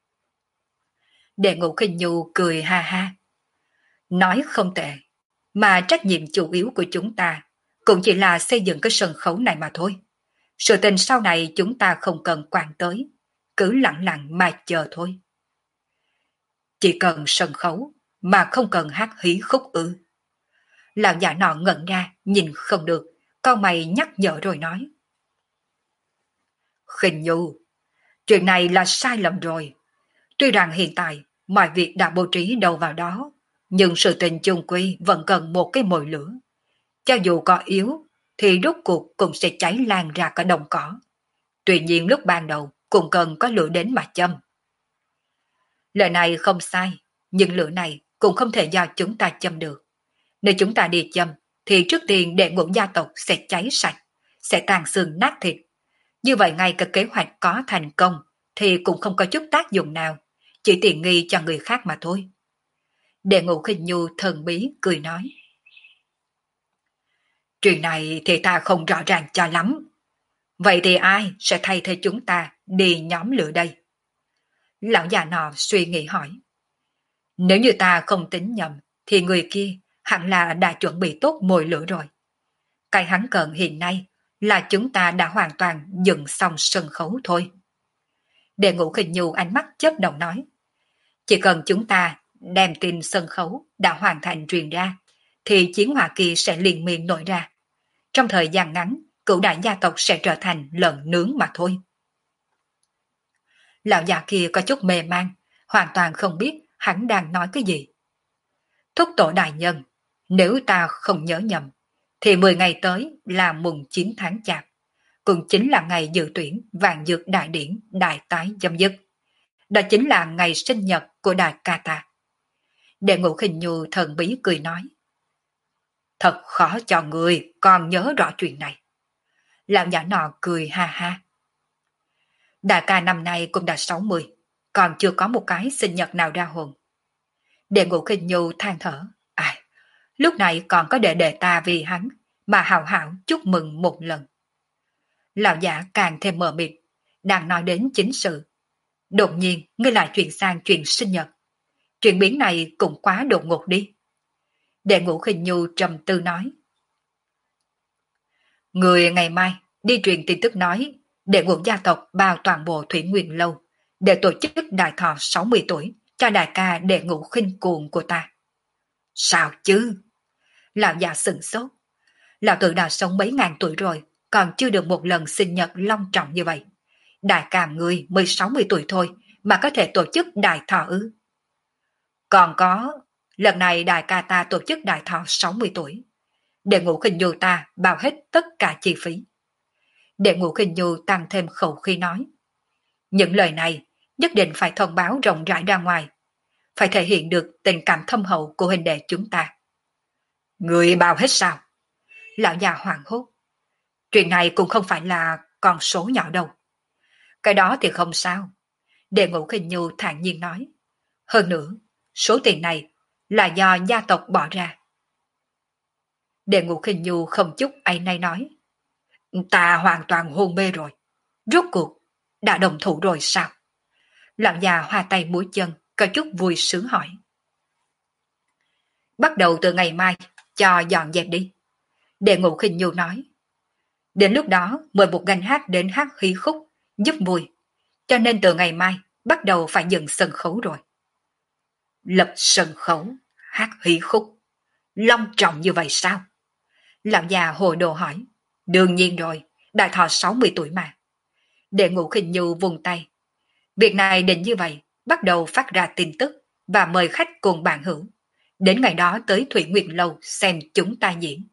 Đệ ngũ khinh nhu cười ha ha. Nói không tệ, mà trách nhiệm chủ yếu của chúng ta cũng chỉ là xây dựng cái sân khấu này mà thôi. Sự tình sau này chúng ta không cần quan tới, cứ lặng lặng mà chờ thôi. Chỉ cần sân khấu, mà không cần hát hí khúc ư? Lão già nọ ngẩn ra, nhìn không được, cau mày nhắc nhở rồi nói. Khinh Nhu, chuyện này là sai lầm rồi. Tuy rằng hiện tại mọi việc đã bố trí đầu vào đó, nhưng sự tình chung quy vẫn cần một cái mồi lửa. Cho dù có yếu, thì rốt cuộc cũng sẽ cháy lan ra cả đồng cỏ. Tuy nhiên lúc ban đầu cũng cần có lửa đến mà châm. Lời này không sai, nhưng lửa này cũng không thể do chúng ta châm được. Nếu chúng ta đi châm, thì trước tiên đệ ngũ gia tộc sẽ cháy sạch, sẽ tàn xương nát thịt. Như vậy ngay cả kế hoạch có thành công thì cũng không có chút tác dụng nào, chỉ tiện nghi cho người khác mà thôi. Đệ ngũ Khinh Nhu thần bí cười nói. Chuyện này thì ta không rõ ràng cho lắm. Vậy thì ai sẽ thay thế chúng ta đi nhóm lửa đây? Lão già nọ suy nghĩ hỏi. Nếu như ta không tính nhầm, thì người kia hẳn là đã chuẩn bị tốt mồi lửa rồi. Cái hắn cần hiện nay là chúng ta đã hoàn toàn dựng xong sân khấu thôi. Đệ ngũ Khinh Nhu ánh mắt chớp động nói. Chỉ cần chúng ta đem tin sân khấu đã hoàn thành truyền ra, thì chiến hỏa kia sẽ liền miệng nổi ra. Trong thời gian ngắn, cửu đại gia tộc sẽ trở thành lợn nướng mà thôi. Lão già kia có chút mê man, hoàn toàn không biết hắn đang nói cái gì. Thúc tổ đại nhân, nếu ta không nhớ nhầm, thì mười ngày tới là mùng chín tháng chạp, cũng chính là ngày dự tuyển vạn dược đại điển đại tái chấm dứt. Đó chính là ngày sinh nhật của đại ca ta. Đệ ngũ Khinh Nhu thần bí cười nói. Thật khó cho người còn nhớ rõ chuyện này. Lão giả nọ cười ha ha. Đại ca năm nay cũng đã sáu mươi, còn chưa có một cái sinh nhật nào ra hồn. Đệ ngũ Khinh Nhu than thở. Ai, lúc này còn có đệ đệ ta vì hắn mà hào hảo chúc mừng một lần. Lão giả càng thêm mờ mịt, đang nói đến chính sự. Đột nhiên ngươi lại chuyển sang chuyện sinh nhật. Chuyện biến này cũng quá đột ngột đi. Đệ ngũ Khinh Nhu trầm tư nói. Người ngày mai đi truyền tin tức nói đệ ngũ gia tộc bao toàn bộ Thủy Nguyên Lâu để tổ chức đại thọ sáu mươi tuổi cho đại ca đệ ngũ Khinh Cuồng của ta. Sao chứ? Lão già sừng sốt. Lão tử đã sống mấy ngàn tuổi rồi, còn chưa được một lần sinh nhật long trọng như vậy. Đại ca người mới sáu mươi tuổi thôi mà có thể tổ chức đại thọ ư? Còn có, lần này đại ca ta tổ chức đại thọ sáu mươi tuổi. Đệ ngũ Khinh Nhu ta bao hết tất cả chi phí. Đệ ngũ Khinh Nhu tăng thêm khẩu khí nói. Những lời này nhất định phải thông báo rộng rãi ra ngoài, phải thể hiện được tình cảm thâm hậu của huynh đệ chúng ta. Người bao hết sao? Lão già hoảng hốt. Chuyện này cũng không phải là con số nhỏ đâu. Cái đó thì không sao. Đệ ngũ Khinh Nhu thản nhiên nói. Hơn nữa, số tiền này là do gia tộc bỏ ra. Đệ ngũ Khinh Nhu không chút áy náy nói. Ta hoàn toàn hôn mê rồi. Rốt cuộc, đã đồng thủ rồi sao? Lão già hoa tay múa chân, có chút vui sướng hỏi. Bắt đầu từ ngày mai, cho dọn dẹp đi. Đệ ngũ Khinh Nhu nói. Đến lúc đó, mời một gánh hát đến hát hí khúc, giúp vui. Cho nên từ ngày mai, bắt đầu phải dựng sân khấu rồi. Lập sân khấu, hát hí khúc. Long trọng như vậy sao? Lão già hồ đồ hỏi. Đương nhiên rồi, đại thọ sáu mươi tuổi mà. Đệ ngũ Khinh Nhu vùng tay. Việc này định như vậy, bắt đầu phát ra tin tức và mời khách cùng bạn hữu. Đến ngày đó tới Thủy Nguyệt Lâu xem chúng ta diễn.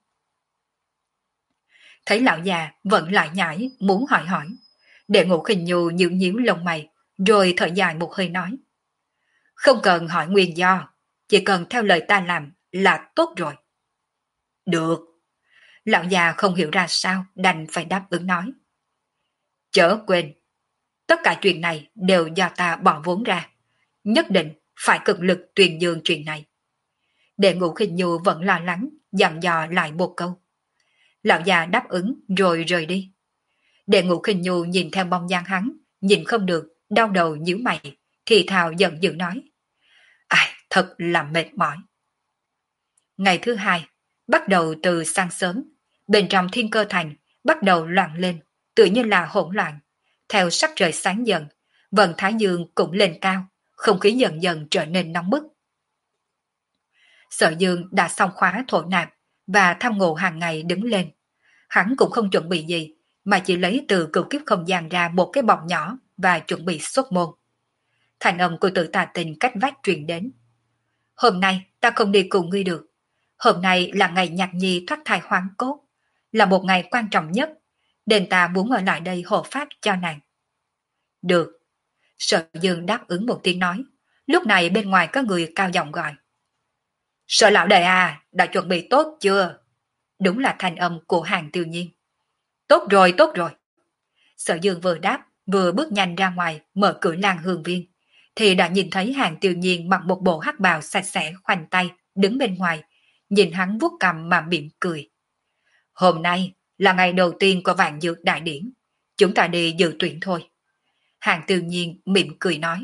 Thấy lão già vẫn lại nhảy muốn hỏi hỏi. Đệ ngũ Khinh Nhu nhíu nhíu lông mày, rồi thở dài một hơi nói. Không cần hỏi nguyên do, chỉ cần theo lời ta làm là tốt rồi. Được. Lão già không hiểu ra sao, đành phải đáp ứng nói. Chớ quên, tất cả chuyện này đều do ta bỏ vốn ra. Nhất định phải cực lực truyền dương chuyện này. Đệ ngũ Khinh Nhu vẫn lo lắng, dặn dò lại một câu. Lão già đáp ứng rồi rời đi. Đệ ngũ Khinh Nhu nhìn theo bóng dáng hắn, nhìn không được, đau đầu nhíu mày, thì thào giận dữ nói. Ai, thật là mệt mỏi. Ngày thứ hai, bắt đầu từ sáng sớm, bên trong Thiên Cơ Thành bắt đầu loạn lên, tự như là hỗn loạn. Theo sắc trời sáng dần, vầng thái dương cũng lên cao, không khí dần dần trở nên nóng bức. Sở Dương đã xong khóa thổ nạp, và tham ngộ hàng ngày đứng lên. Hắn cũng không chuẩn bị gì, mà chỉ lấy từ cửu kiếp không gian ra một cái bọc nhỏ và chuẩn bị xuất môn. Thành âm của Tử Tà Tình cách vách truyền đến. Hôm nay ta không đi cùng ngươi được. Hôm nay là ngày Nhạc Nhi thoát thai hoang cốt, là một ngày quan trọng nhất, nên ta muốn ở lại đây hộ pháp cho nàng. Được. Sở Dương đáp ứng một tiếng nói. Lúc này bên ngoài có người cao giọng gọi. Sở lão đệ à, đã chuẩn bị tốt chưa? Đúng là thanh âm của Hàng Tiêu Nhiên. Tốt rồi, tốt rồi. Sở Dương vừa đáp, vừa bước nhanh ra ngoài mở cửa Lan Hương Viên, thì đã nhìn thấy Hàng Tiêu Nhiên mặc một bộ hắc bào sạch sẽ khoanh tay, đứng bên ngoài, nhìn hắn vuốt cằm mà mỉm cười. Hôm nay là ngày đầu tiên của Vạn Dược Đại Điển, chúng ta đi dự tuyển thôi. Hàng Tiêu Nhiên mỉm cười nói.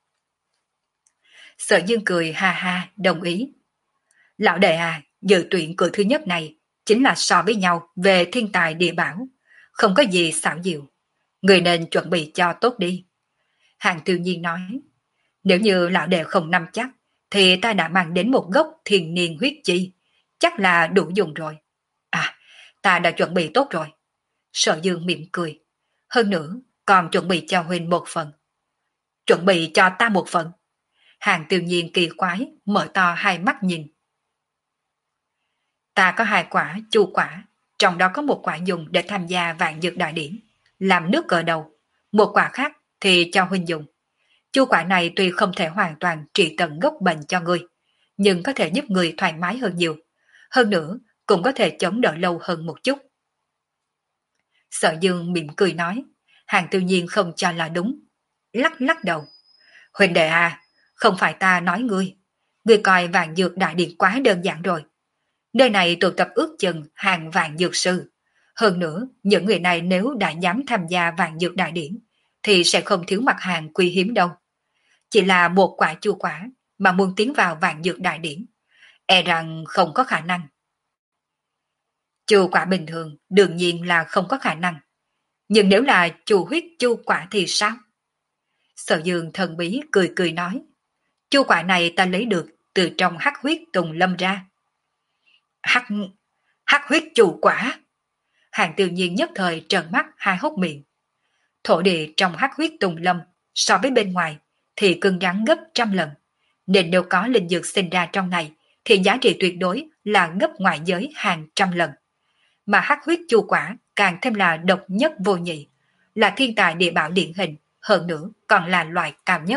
Sở Dương cười ha ha, đồng ý. Lão đệ à, dự tuyển cửa thứ nhất này chính là so với nhau về thiên tài địa bảo, không có gì xảo diệu. Người nên chuẩn bị cho tốt đi. Hàng Tiêu Nhiên nói, nếu như lão đệ không nắm chắc, thì ta đã mang đến một gốc thiên niên huyết chi, chắc là đủ dùng rồi. À, ta đã chuẩn bị tốt rồi. Sở Dương mỉm cười. Hơn nữa, còn chuẩn bị cho huynh một phần. Chuẩn bị cho ta một phần. Hàng Tiêu Nhiên kỳ quái, mở to hai mắt nhìn. Ta có hai quả chu quả, trong đó có một quả dùng để tham gia vạn dược đại điển, làm nước cờ đầu, một quả khác thì cho huynh dùng. Chu quả này tuy không thể hoàn toàn trị tận gốc bệnh cho người, nhưng có thể giúp người thoải mái hơn nhiều. Hơn nữa, cũng có thể chống đỡ lâu hơn một chút. Sở Dương mỉm cười nói, Hàng Tiêu Nhiên không cho là đúng. Lắc lắc đầu. Huỳnh đệ à, không phải ta nói ngươi. Ngươi coi vạn dược đại điển quá đơn giản rồi. Nơi này tụ tập ước chừng hàng vạn dược sư. Hơn nữa, những người này nếu đã dám tham gia vạn dược đại điển, thì sẽ không thiếu mặt hàng quý hiếm đâu. Chỉ là một quả chu quả mà muốn tiến vào vạn dược đại điển, e rằng không có khả năng. Chu quả bình thường đương nhiên là không có khả năng. Nhưng nếu là chu huyết chu quả thì sao? Sở Dương thần bí cười cười nói, chu quả này ta lấy được từ trong hắc huyết tùng lâm ra. Hắc, hắc huyết chu quả. Hàng Tiêu Nhiên nhất thời trợn mắt hai hốc miệng. Thổ địa trong hắc huyết tùng lâm so với bên ngoài thì cứng rắn gấp trăm lần, nên nếu có linh dược sinh ra trong này thì giá trị tuyệt đối là gấp ngoại giới hàng trăm lần. Mà hắc huyết chu quả càng thêm là độc nhất vô nhị, là thiên tài địa bảo điển hình, hơn nữa còn là loại cao nhất.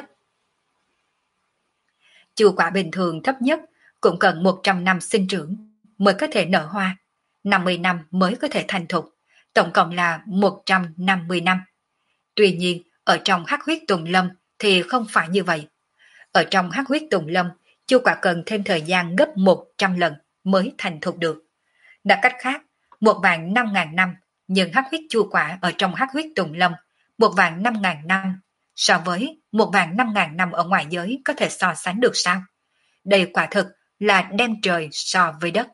Chu quả bình thường thấp nhất cũng cần một trăm năm sinh trưởng mới có thể nở hoa, năm mươi năm mới có thể thành thục, tổng cộng là một trăm năm mươi năm. Tuy nhiên, ở trong hắc huyết tùng lâm thì không phải như vậy. Ở trong hắc huyết tùng lâm, chu quả cần thêm thời gian gấp một trăm lần mới thành thục được. Nói cách khác, một vạn năm ngàn năm, nhưng hắc huyết chu quả ở trong hắc huyết tùng lâm, một vạn năm ngàn năm, so với một vạn năm ngàn năm ở ngoài giới có thể so sánh được sao? Đây quả thực là đem trời so với đất.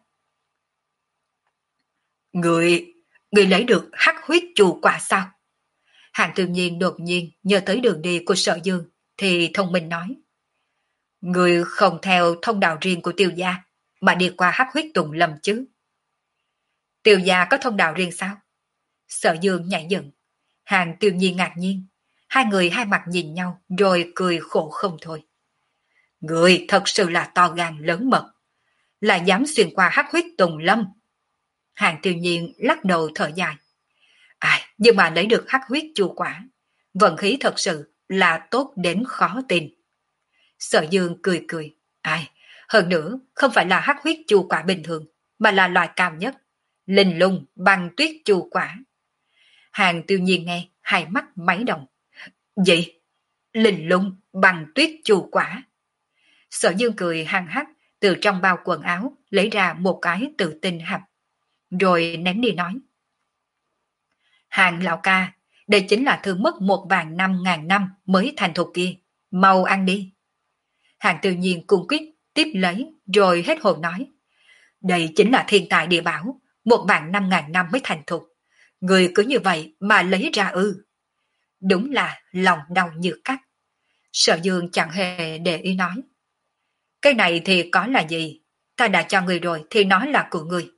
Người, người lấy được hắc huyết chu quả sao? Hàng Tiêu Nhiên đột nhiên nhớ tới đường đi của Sở Dương, thì thông minh nói. Người không theo thông đạo riêng của Tiêu gia, mà đi qua hắc huyết tùng lâm chứ? Tiêu gia có thông đạo riêng sao? Sở Dương nhảy dựng. Hàng Tiêu Nhiên ngạc nhiên. Hai người hai mặt nhìn nhau rồi cười khổ không thôi. Người thật sự là to gan lớn mật, là dám xuyên qua hắc huyết tùng lâm. Hàng Tiêu Nhiên lắc đầu thở dài. Ai, nhưng mà lấy được hắc huyết chu quả, vận khí thật sự là tốt đến khó tin. Sở Dương cười cười. Ai, hơn nữa không phải là hắc huyết chu quả bình thường, mà là loại cao nhất, linh lung băng tuyết chu quả. Hàng Tiêu Nhiên nghe, hai mắt máy động. Gì? Linh lung băng tuyết chu quả? Sở Dương cười hăng hắc, từ trong bao quần áo lấy ra một cái tự tinh hạt, rồi ném đi nói. Hàng lão ca, đây chính là thứ mất một vạn năm ngàn năm mới thành thục kia, mau ăn đi. Hàng Tiêu Nhiên cung quyết tiếp lấy, rồi hết hồn nói. Đây chính là thiên tài địa bảo, một vạn năm ngàn năm mới thành thục. Người cứ như vậy mà lấy ra ư? Đúng là lòng đau như cắt. Sở Dương chẳng hề để ý nói. Cái này thì có là gì? Ta đã cho người rồi thì nói là của người.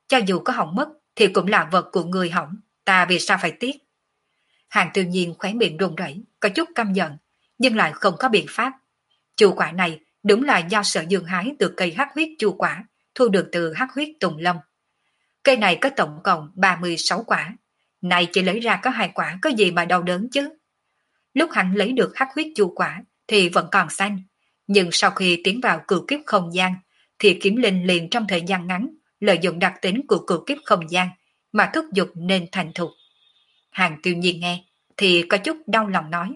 cho dù có hỏng mất thì cũng là vật của người hỏng, ta vì sao phải tiếc? Hàng Tiêu Nhiên khóe miệng run rẩy, có chút căm giận, nhưng lại không có biện pháp. Chu quả này đúng là do Sở Dương hái từ cây hắc huyết chu quả, thu được từ hắc huyết tùng lâm. Cây này có tổng cộng ba mươi sáu quả, này chỉ lấy ra có hai quả có gì mà đau đớn chứ. Lúc hắn lấy được hắc huyết chu quả thì vẫn còn xanh, nhưng sau khi tiến vào cửu kiếp không gian thì kiếm linh liền trong thời gian ngắn lợi dụng đặc tính của cửu kiếp không gian mà thúc giục nên thành thục. Hàng Tiêu Nhiên nghe thì có chút đau lòng nói: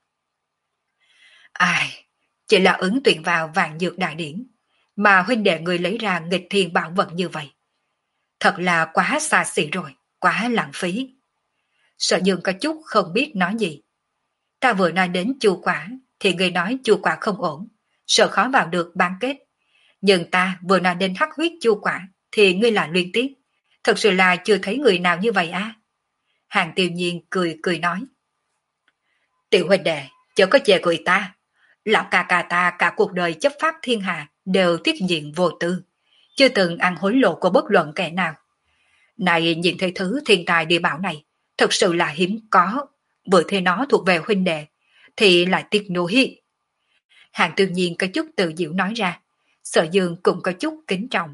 ai, chỉ là ứng tuyển vào vạn dược đại điển mà huynh đệ người lấy ra nghịch thiên bảo vật như vậy, thật là quá xa xỉ rồi, quá lãng phí. Sở Dương có chút không biết nói gì. Ta vừa nói đến chu quả thì người nói chu quả không ổn, sợ khó vào được bán kết. Nhưng ta vừa nói đến hắc huyết chu quả thì ngươi là liên tiếp. Thật sự là chưa thấy người nào như vậy à? Hàng Tiêu Nhiên cười cười nói: tiểu huynh đệ, chớ có chê cười ta. Lão ca ca ta cả cuộc đời chấp pháp thiên hạ đều tiết diện vô tư, chưa từng ăn hối lộ của bất luận kẻ nào. Này nhìn thấy thứ thiên tài địa bảo này, thật sự là hiếm có. Vừa thấy nó thuộc về huynh đệ, thì lại tiếc nuối. Hàng Tiêu Nhiên có chút tự diệu nói ra, Sở Dương cũng có chút kính trọng.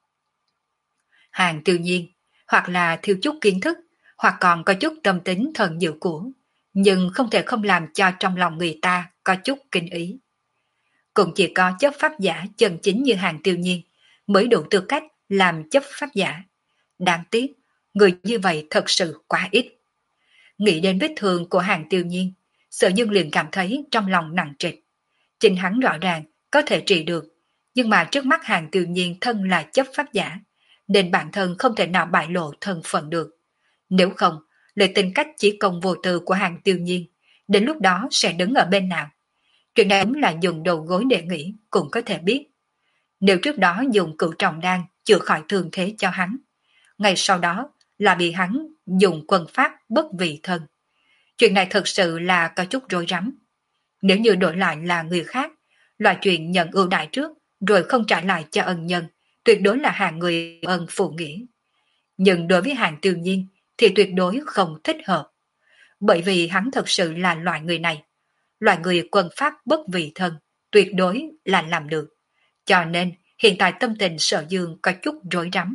Hàng Tiêu Nhiên, hoặc là thiếu chút kiến thức, hoặc còn có chút tâm tính thần diệu của, nhưng không thể không làm cho trong lòng người ta có chút kinh ý. Cũng chỉ có chấp pháp giả chân chính như Hàng Tiêu Nhiên mới đủ tư cách làm chấp pháp giả. Đáng tiếc, người như vậy thật sự quá ít. Nghĩ đến vết thương của Hàng Tiêu Nhiên, Sở Dương liền cảm thấy trong lòng nặng trịch. Chính hắn rõ ràng có thể trị được, nhưng mà trước mắt Hàng Tiêu Nhiên thân là chấp pháp giả, nên bản thân không thể nào bại lộ thân phận được. Nếu không, lời tính cách chỉ công vô tư của Hàng Tiêu Nhiên, đến lúc đó sẽ đứng ở bên nào? Chuyện này đúng là dùng đầu gối để nghĩ cũng có thể biết. Nếu trước đó dùng cửu trọng đan chữa khỏi thương thế cho hắn, ngày sau đó là bị hắn dùng quân pháp bất vị thân. Chuyện này thật sự là có chút rối rắm. Nếu như đổi lại là người khác, loại chuyện nhận ưu đại trước rồi không trả lại cho ân nhân, tuyệt đối là hàng người ân phụ nghĩa. Nhưng đối với Hàng Tiêu Nhiên thì tuyệt đối không thích hợp. Bởi vì hắn thật sự là loại người này. Loại người quân pháp bất vị thân, tuyệt đối là làm được. Cho nên hiện tại tâm tình Sở Dương có chút rối rắm.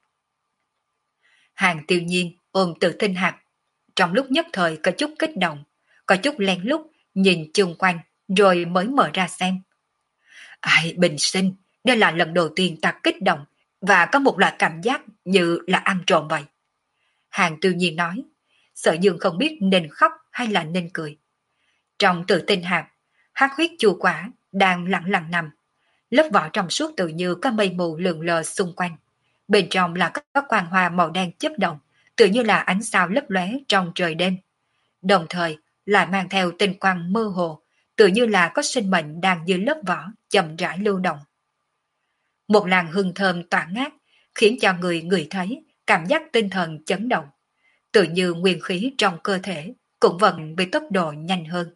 Hàng Tiêu Nhiên ôm Tử Tinh Hạp, trong lúc nhất thời có chút kích động, có chút lén lút nhìn chung quanh rồi mới mở ra xem. Ai bình sinh, đây là lần đầu tiên ta kích động và có một loại cảm giác như là ăn trộm vậy. Hàng Tiêu Nhiên nói, Sở Dương không biết nên khóc hay là nên cười. Trong Tử Tinh Hạp, hắc huyết chu quả đang lặng lặng nằm, lớp vỏ trong suốt tự như có mây mù lượn lờ xung quanh. Bên trong là các quang hoa màu đen chớp động, tự như là ánh sao lấp lóe trong trời đêm. Đồng thời lại mang theo tinh quang mơ hồ, tự như là có sinh mệnh đang dưới lớp vỏ chậm rãi lưu động. Một làn hương thơm tỏa ngát khiến cho người người thấy cảm giác tinh thần chấn động, tự như nguyên khí trong cơ thể cũng vận với tốc độ nhanh hơn.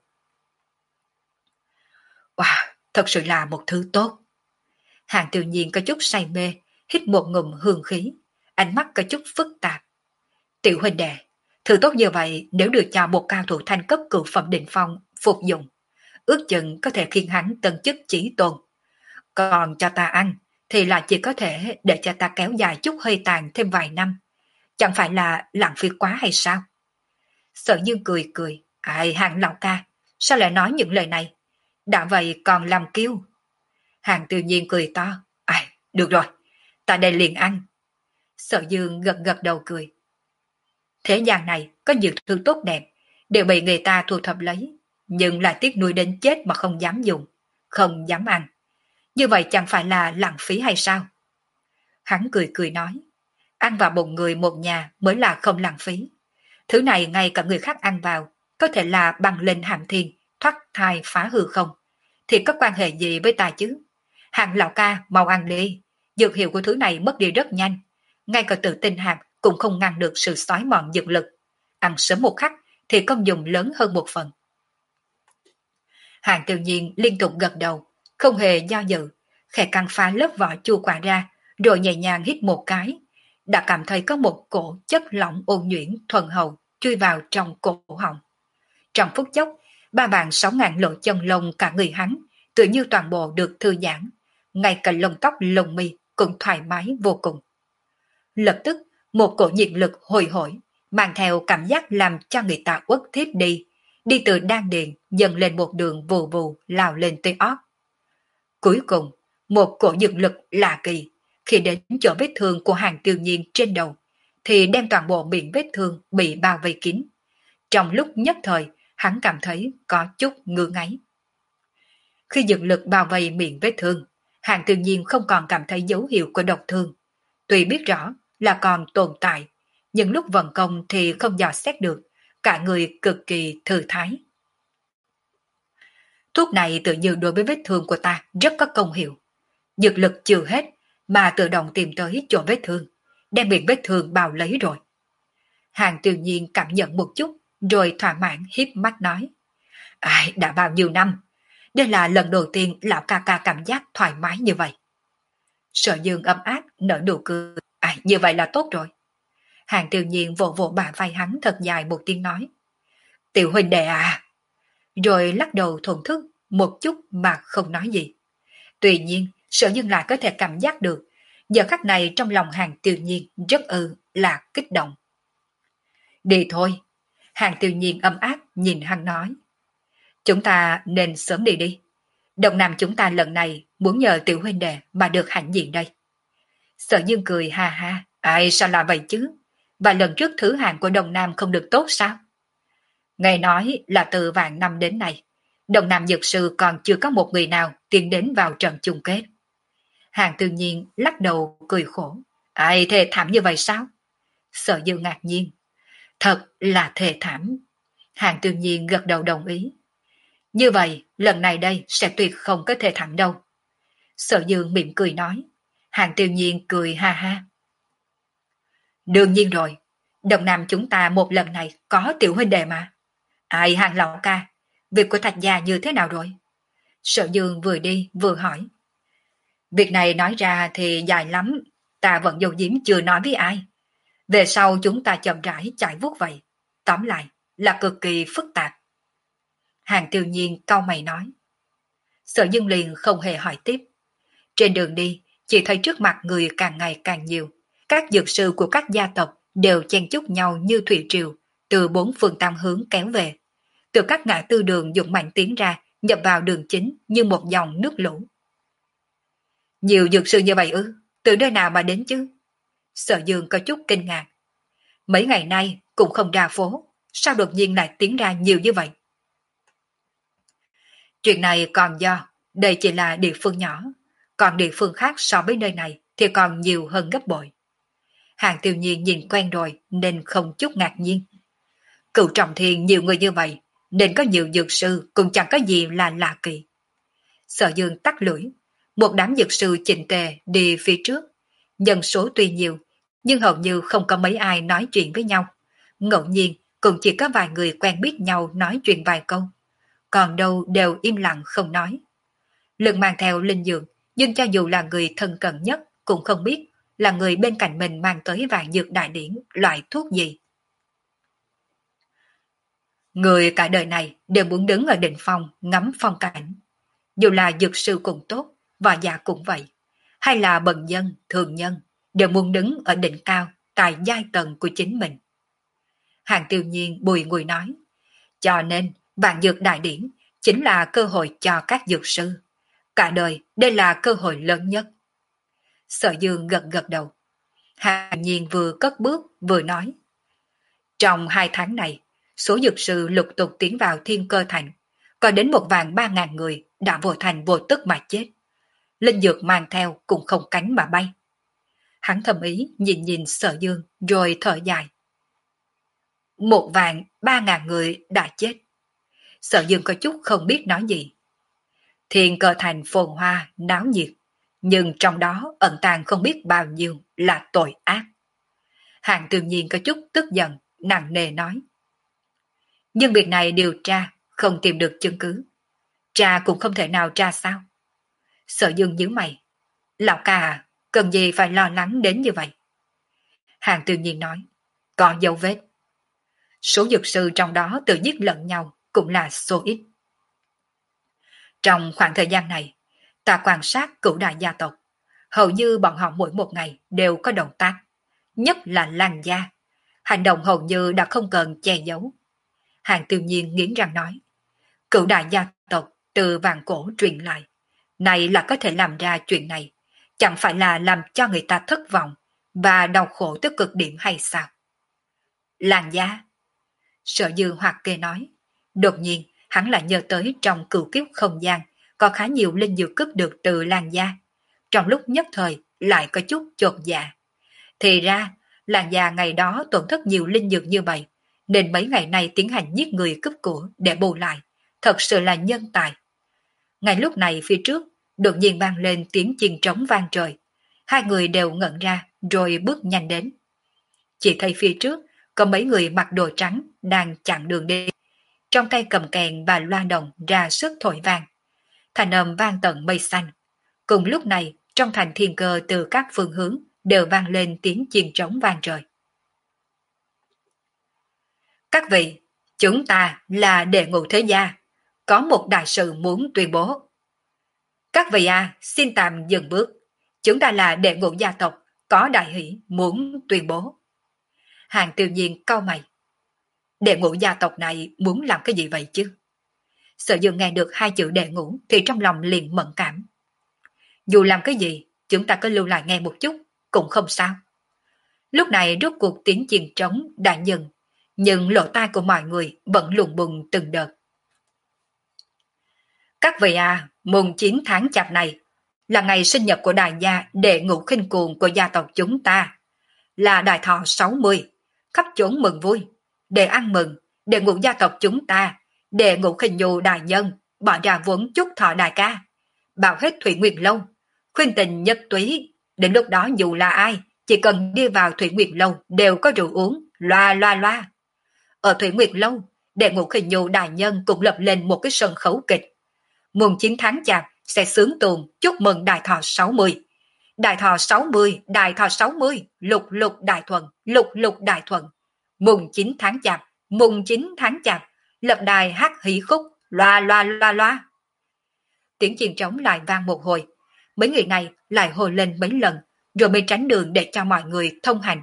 Wow, thật sự là một thứ tốt. Hàng Tiêu Nhiên có chút say mê, hít một ngụm hương khí, ánh mắt có chút phức tạp. Tiểu huynh đệ, thứ tốt như vậy nếu được cho một cao thủ thanh cấp cửu phẩm đỉnh phong phục dụng, ước chừng có thể khiến hắn tân chức chí tôn. Còn cho ta ăn thì là chỉ có thể để cho ta kéo dài chút hơi tàn thêm vài năm. Chẳng phải là lãng phí quá hay sao? Sở Dương cười cười, ai Hàng lão ca, sao lại nói những lời này? Đã vậy còn làm kiêu. Hàng Tiêu Nhiên cười to, ai, được rồi, ta đây liền ăn. Sở Dương gật gật đầu cười. Thế gian này có nhiều thứ tốt đẹp, đều bị người ta thu thập lấy, nhưng lại tiếc nuôi đến chết mà không dám dùng, không dám ăn. Như vậy chẳng phải là lãng phí hay sao? Hắn cười cười nói, ăn vào bụng người một nhà mới là không lãng phí. Thứ này ngay cả người khác ăn vào, có thể là băng lên hàm thiên, thoát thai phá hư không, thì có quan hệ gì với ta chứ? Hàng lão ca mau ăn đi, dược hiệu của thứ này mất đi rất nhanh, ngay cả Tử Tinh Hạp cũng không ngăn được sự xói mòn dược lực. Ăn sớm một khắc thì công dụng lớn hơn một phần. Hàng Tiêu Nhiên liên tục gật đầu, không hề do dự, khẽ căng phá lớp vỏ chua quả ra, rồi nhẹ nhàng hít một cái, đã cảm thấy có một cổ chất lỏng ôn nhuyễn thuần hậu chui vào trong cổ họng. Trong phút chốc, ba vạn sáu ngàn lỗ chân lông cả người hắn tự như toàn bộ được thư giãn, ngay cả lông tóc lông mi cũng thoải mái vô cùng. Lập tức, một cổ nhiệt lực hồi hổi, mang theo cảm giác làm cho người ta uất thiếp đi, đi từ đan điền dần lên một đường vù vù lao lên tới óc. Cuối cùng, một cổ dược lực lạ kỳ, khi đến chỗ vết thương của Hàng Tiêu Nhiên trên đầu, thì đem toàn bộ miệng vết thương bị bao vây kín. Trong lúc nhất thời, hắn cảm thấy có chút ngứa ngáy. Khi dược lực bao vây miệng vết thương, Hàng Tiêu Nhiên không còn cảm thấy dấu hiệu của độc thương. Tuy biết rõ là còn tồn tại, nhưng lúc vận công thì không dò xét được, cả người cực kỳ thư thái. Thuốc này tự như đối với vết thương của ta rất có công hiệu. Dược lực chưa hết mà tự động tìm tới chỗ vết thương, đem miệng vết thương bao lấy rồi. Hàng Tiêu Nhiên cảm nhận một chút, rồi thỏa mãn híp mắt nói. Ai, đã bao nhiêu năm, đây là lần đầu tiên lão ca ca cảm giác thoải mái như vậy. Sở Dương ấm áp nở nụ cười. Ai, như vậy là tốt rồi. Hàng Tiêu Nhiên vỗ vỗ bả vai hắn thật dài một tiếng nói. Tiểu huynh đệ à. Rồi lắc đầu thổn thức một chút mà không nói gì. Tuy nhiên, Sở Dương lại có thể cảm giác được, giờ khắc này trong lòng Hàng Tiêu Nhiên rất ư là kích động. Đi thôi. Hàng Tiêu Nhiên ấm áp nhìn hắn nói. Chúng ta nên sớm đi đi. Đồng Nam chúng ta lần này muốn nhờ tiểu huynh đệ mà được hãnh diện đây. Sở Dương cười ha ha. Ai sao là vậy chứ? Và lần trước thứ hạng của Đồng Nam không được tốt sao? Nghe nói là từ vạn năm đến nay, Đồng Nam Dược Sư còn chưa có một người nào tiến đến vào trận chung kết. Hàng Tiêu Nhiên lắc đầu cười khổ. Ai thề thảm như vậy sao? Sở Dương ngạc nhiên. Thật là thề thảm. Hàng Tiêu Nhiên gật đầu đồng ý. Như vậy, lần này đây sẽ tuyệt không có thề thảm đâu. Sở Dương mỉm cười nói. Hàng Tiêu Nhiên cười ha ha. Đương nhiên rồi, Đồng Nam chúng ta một lần này có tiểu huynh đệ mà. Ai Hàng lão ca, việc của Thạch gia như thế nào rồi? Sở Dương vừa đi vừa hỏi. Việc này nói ra thì dài lắm, ta vẫn dầu diếm chưa nói với ai. Về sau chúng ta chậm rãi chạy vuốt vậy. Tóm lại là cực kỳ phức tạp. Hàng Tiêu Nhiên cau mày nói. Sở Dương liền không hề hỏi tiếp. Trên đường đi, chỉ thấy trước mặt người càng ngày càng nhiều. Các dược sư của các gia tộc đều chen chúc nhau như thủy triều, từ bốn phương tam hướng kéo về. Từ các ngã tư đường dùng mạnh tiến ra, nhập vào đường chính như một dòng nước lũ. Nhiều dược sư như vậy ư? Từ nơi nào mà đến chứ? Sở Dương có chút kinh ngạc. Mấy ngày nay cũng không ra phố, sao đột nhiên lại tiến ra nhiều như vậy? Chuyện này còn do, đây chỉ là địa phương nhỏ, còn địa phương khác so với nơi này thì còn nhiều hơn gấp bội. Hàng Tiêu Nhiên nhìn quen rồi nên không chút ngạc nhiên. Cựu Trọng Thiên nhiều người như vậy, nên có nhiều dược sư cũng chẳng có gì là lạ kỳ. Sở Dương tắt lưỡi, một đám dược sư chỉnh tề đi phía trước. Nhân số tuy nhiều, nhưng hầu như không có mấy ai nói chuyện với nhau. Ngẫu nhiên cũng chỉ có vài người quen biết nhau nói chuyện vài câu. Còn đâu đều im lặng không nói. Lần mang theo linh dược, nhưng cho dù là người thân cận nhất cũng không biết là người bên cạnh mình mang tới vài dược đại điển loại thuốc gì. Người cả đời này đều muốn đứng ở đỉnh phong ngắm phong cảnh. Dù là dược sư cũng tốt, võ giả cũng vậy. Hay là bần dân, thường nhân, đều muốn đứng ở đỉnh cao tại giai tầng của chính mình. Hàng Tiêu Nhiên bùi ngùi nói. Cho nên, vạn dược đại điển chính là cơ hội cho các dược sư. Cả đời, đây là cơ hội lớn nhất. Sở Dương gật gật đầu. Hàng Nhiên vừa cất bước vừa nói. Trong hai tháng này, số dược sư lục tục tiến vào Thiên Cơ Thành, có đến một vạn ba ngàn người đã vô thành vô tức mà chết. Linh dược mang theo cũng không cánh mà bay. Hắn thầm ý nhìn nhìn Sở Dương rồi thở dài. Một vạn ba ngàn người đã chết. Sở Dương có chút không biết nói gì. Thiên Cơ Thành phồn hoa, náo nhiệt, nhưng trong đó ẩn tàng không biết bao nhiêu là tội ác. Hàng Tiêu Nhiên có chút tức giận, nặng nề nói. Nhưng việc này điều tra, không tìm được chứng cứ. Tra cũng không thể nào tra sao? Sở Dương nhíu mày. Lão ca à, cần gì phải lo lắng đến như vậy? Hàng Tiêu Nhiên nói, có dấu vết. Số dược sư trong đó tự giết lẫn nhau cũng là số ít. Trong khoảng thời gian này, ta quan sát cửu đại gia tộc, hầu như bọn họ mỗi một ngày đều có động tác, nhất là Lan gia. Hành động hầu như đã không cần che giấu. Hàng Tiêu Nhiên nghiến răng nói, cửu đại gia tộc từ vạn cổ truyền lại, này là có thể làm ra chuyện này, chẳng phải là làm cho người ta thất vọng và đau khổ tới cực điểm hay sao? Lan gia. Sở Dương hoặc kê nói, đột nhiên hắn lại nhớ tới trong cửu kiếp không gian có khá nhiều linh dược cướp được từ Lan gia. Trong lúc nhất thời lại có chút chột dạ. Thì ra, Lan gia ngày đó tổn thất nhiều linh dược như vậy, nên mấy ngày nay tiến hành giết người cướp của để bù lại, thật sự là nhân tài. Ngay lúc này phía trước, đột nhiên vang lên tiếng chiên trống vang trời. Hai người đều ngẩn ra rồi bước nhanh đến. Chỉ thấy phía trước có mấy người mặc đồ trắng đang chặn đường đi. Trong tay cầm kèn và loa đồng ra sức thổi vang. Thành âm vang tận mây xanh. Cùng lúc này, trong thành thiên cơ từ các phương hướng đều vang lên tiếng chiên trống vang trời. Các vị, chúng ta là đệ ngũ thế gia, có một đại sự muốn tuyên bố. Các vị à, xin tạm dừng bước. Chúng ta là đệ ngũ gia tộc, có đại hỷ muốn tuyên bố. Hàng Tiêu Nhiên cau mày. Đệ ngũ gia tộc này muốn làm cái gì vậy chứ? Sở Dương nghe được hai chữ đệ ngũ thì trong lòng liền mẫn cảm. Dù làm cái gì, chúng ta cứ lưu lại nghe một chút, cũng không sao. Lúc này rốt cuộc tiếng chiên trống đã dừng, nhưng lỗ tai của mọi người vẫn lùng bùng từng đợt. Các vị à, mùng chín tháng chạp này là ngày sinh nhật của đại gia đệ ngũ khinh cuồng của gia tộc chúng ta, là đại thọ sáu mươi, khắp chốn mừng vui, để ăn mừng, đệ ngũ gia tộc chúng ta, đệ ngũ khinh nhu đại nhân, bỏ ra vốn chúc thọ đại ca, bảo hết Thủy Nguyệt Lâu, khuyên tình nhất túy, đến lúc đó dù là ai, chỉ cần đi vào Thủy Nguyệt Lâu đều có rượu uống, loa loa loa. Ở Thủy Nguyệt Lâu, đệ ngũ khinh nhu đại nhân cũng lập lên một cái sân khấu kịch. Mùng chín tháng chạp sẽ xướng tuồng chúc mừng đại thọ sáu mươi. Đại thọ sáu mươi, đại thọ sáu mươi, lục lục đại thuận, lục lục đại thuận. Mùng chín tháng chạp, mùng chín tháng chạp, lập đài hát hỷ khúc, loa loa loa loa. Tiếng chiên trống lại vang một hồi, mấy người này lại hồi lên mấy lần, rồi mới tránh đường để cho mọi người thông hành.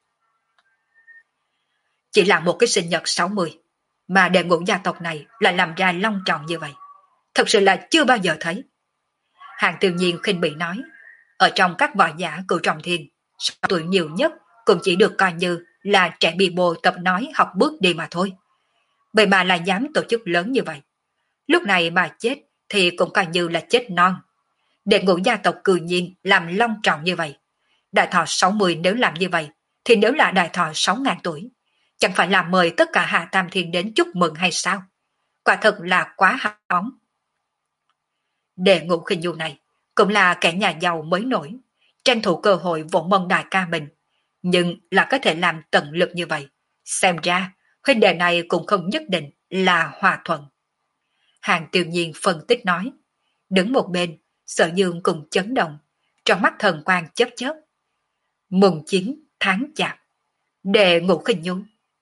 Chỉ là một cái sinh nhật sáu mươi, mà đệ ngũ gia tộc này lại làm ra long trọng như vậy. Thật sự là chưa bao giờ thấy. Hàng Tiêu Nhiên khinh bỉ nói, ở trong các võ giả cửu trọng thiên, tuổi nhiều nhất cũng chỉ được coi như là trẻ bị bồ tập nói học bước đi mà thôi. Vậy mà là dám tổ chức lớn như vậy. Lúc này mà chết thì cũng coi như là chết non. Đệ ngũ gia tộc cư nhiên làm long trọng như vậy. Đại thọ sáu mươi nếu làm như vậy, thì nếu là đại thọ sáu ngàn tuổi, chẳng phải là mời tất cả Hạ Tam Thiên đến chúc mừng hay sao? Quả thật là quá hào phóng. Đệ ngũ khinh nhu này cũng là kẻ nhà giàu mới nổi, tranh thủ cơ hội vỗ mông đại ca mình, nhưng là có thể làm tận lực như vậy. Xem ra, huynh đệ này cũng không nhất định là hòa thuận. Hàng Tiêu Nhiên phân tích nói, đứng một bên, Sở Dương cùng chấn động, trong mắt thần quang chớp chớp. Mùng chín tháng chạp, đệ ngũ khinh nhu.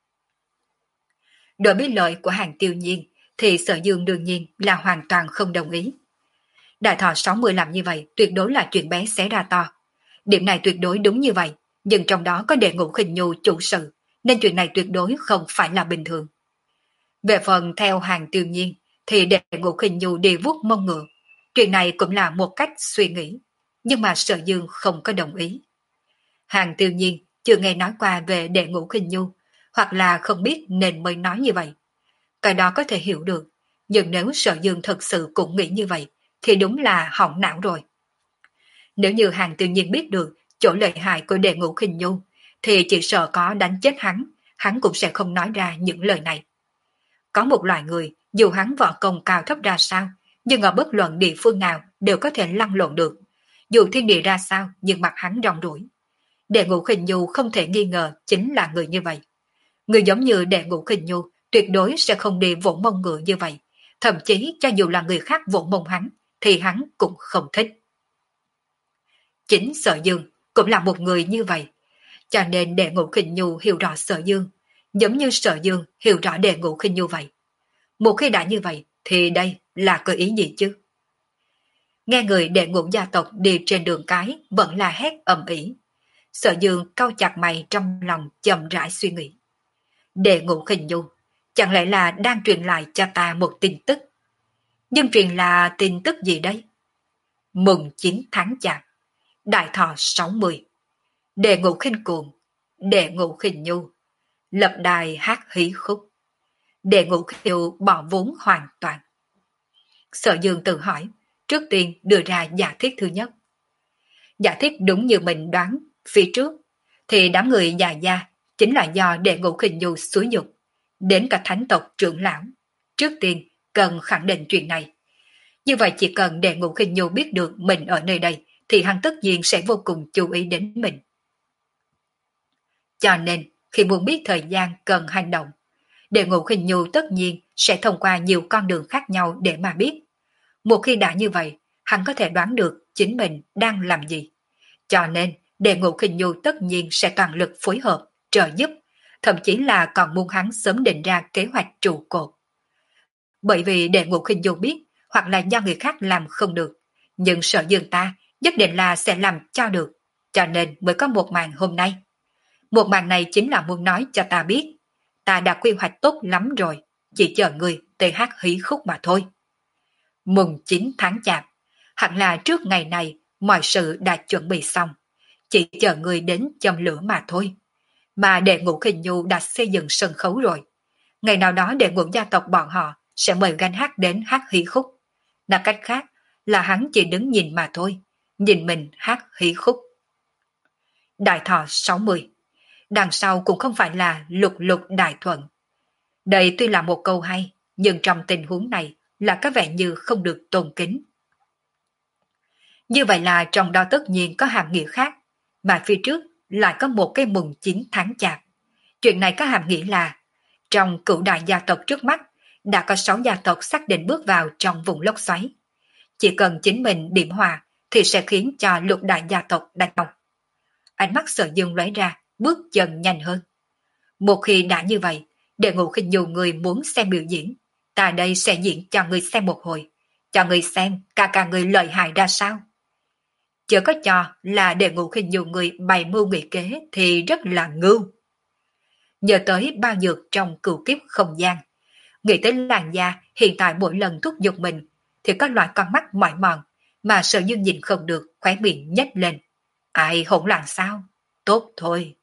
Đối với lời của Hàng Tiêu Nhiên thì Sở Dương đương nhiên là hoàn toàn không đồng ý. Đại thọ sáu mươi làm như vậy tuyệt đối là chuyện bé xé ra to. Điểm này tuyệt đối đúng như vậy, nhưng trong đó có đệ ngũ khinh nhu chủ sự, nên chuyện này tuyệt đối không phải là bình thường. Về phần theo Hàng Tiêu Nhiên thì đệ ngũ khinh nhu đi vuốt mông ngựa. Chuyện này cũng là một cách suy nghĩ, nhưng mà Sở Dương không có đồng ý. Hàng Tiêu Nhiên chưa nghe nói qua về đệ ngũ khinh nhu, hoặc là không biết nên mới nói như vậy. Cái đó có thể hiểu được, nhưng nếu Sở Dương thật sự cũng nghĩ như vậy, thì đúng là hỏng não rồi. Nếu như Hàng Tiêu Nhiên biết được chỗ lợi hại của đệ ngũ khinh nhu, thì chỉ sợ có đánh chết hắn, hắn cũng sẽ không nói ra những lời này. Có một loại người, dù hắn võ công cao thấp ra sao, nhưng ở bất luận địa phương nào đều có thể lăn lộn được. Dù thiên địa ra sao, nhưng mặt hắn rong ruổi. Đệ ngũ khinh nhu không thể nghi ngờ chính là người như vậy. Người giống như đệ ngũ khinh nhu tuyệt đối sẽ không đi vỗ mông ngựa như vậy. Thậm chí cho dù là người khác vỗ mông hắn, thì hắn cũng không thích. Chính Sở Dương cũng là một người như vậy. Cho nên Đệ Ngũ Khinh Nhu hiểu rõ Sở Dương, giống như Sở Dương hiểu rõ Đệ Ngũ Khinh Nhu vậy. Một khi đã như vậy, thì đây là cơ ý gì chứ? Nghe người Đệ Ngũ gia tộc đi trên đường cái vẫn là hét ầm ĩ. Sở Dương cau chặt mày trong lòng chậm rãi suy nghĩ. Đệ Ngũ Khinh Nhu, chẳng lẽ là đang truyền lại cho ta một tin tức? Nhưng truyền là tin tức gì đấy? Mừng chín tháng chạp, đại thọ sáu mươi. Đệ Ngũ Khinh Cuồng, Đệ Ngũ Khinh Nhu, lập đài hát hí khúc. Đệ Ngũ Khinh Nhu bỏ vốn hoàn toàn. Sở Dương tự hỏi, trước tiên đưa ra giả thiết thứ nhất. Giả thiết đúng như mình đoán, phía trước, thì đám người già gia chính là do Đệ Ngũ Khinh Nhu xúi dục, đến cả thánh tộc trưởng lão. Trước tiên, cần khẳng định chuyện này. Như vậy chỉ cần Đệ Ngũ Khinh Nhu biết được mình ở nơi đây, thì hắn tất nhiên sẽ vô cùng chú ý đến mình. Cho nên, khi muốn biết thời gian cần hành động, Đệ Ngũ Khinh Nhu tất nhiên sẽ thông qua nhiều con đường khác nhau để mà biết. Một khi đã như vậy, hắn có thể đoán được chính mình đang làm gì. Cho nên, Đệ Ngũ Khinh Nhu tất nhiên sẽ toàn lực phối hợp, trợ giúp, thậm chí là còn muốn hắn sớm định ra kế hoạch trụ cột. Bởi vì Đệ Ngũ Khinh Nhu biết, hoặc là do người khác làm không được, nhưng Sở Dương ta nhất định là sẽ làm cho được, cho nên mới có một màn hôm nay. Một màn này chính là muốn nói cho ta biết, ta đã quy hoạch tốt lắm rồi, chỉ chờ người tê hát hí khúc mà thôi. Mừng chín tháng chạp, hẳn là trước ngày này mọi sự đã chuẩn bị xong, chỉ chờ người đến châm lửa mà thôi. Mà Đệ Ngũ Khinh Nhu đã xây dựng sân khấu rồi. Ngày nào đó Đệ Ngũ gia tộc bọn họ sẽ mời gánh hát đến hát hí khúc. Nói cách khác là hắn chỉ đứng nhìn mà thôi, nhìn mình hát hí khúc. Đại thọ sáu mươi, đằng sau cũng không phải là lục lục đại thuận. Đây tuy là một câu hay, nhưng trong tình huống này là có vẻ như không được tôn kính. Như vậy là trong đó tất nhiên có hàm nghĩa khác, mà phía trước lại có một cái mùng chín tháng chạp. Chuyện này có hàm nghĩa là trong cửu đại gia tộc trước mắt đã có sáu gia tộc xác định bước vào trong vùng lốc xoáy. Chỉ cần chính mình điểm hòa thì sẽ khiến cho lục đại gia tộc đánh bóng. Ánh mắt Sở Dương lóe ra, bước chân nhanh hơn. Một khi đã như vậy, Đệ Ngũ Khinh Nhu người muốn xem biểu diễn, ta đây sẽ diễn cho người xem một hồi, cho người xem cả cả người lợi hại ra sao. Chưa có cho là Đệ Ngũ Khinh Nhu người bày mưu nghị kế thì rất là ngưu. Nhớ tới bao dược trong cửu kiếp không gian, nghĩ tới làn da hiện tại mỗi lần thúc giục mình thì có loại con mắt mỏi mòn mà Sở Dương nhìn không được, khóe miệng nhếch lên. Ai hỗn loạn sao? Tốt thôi.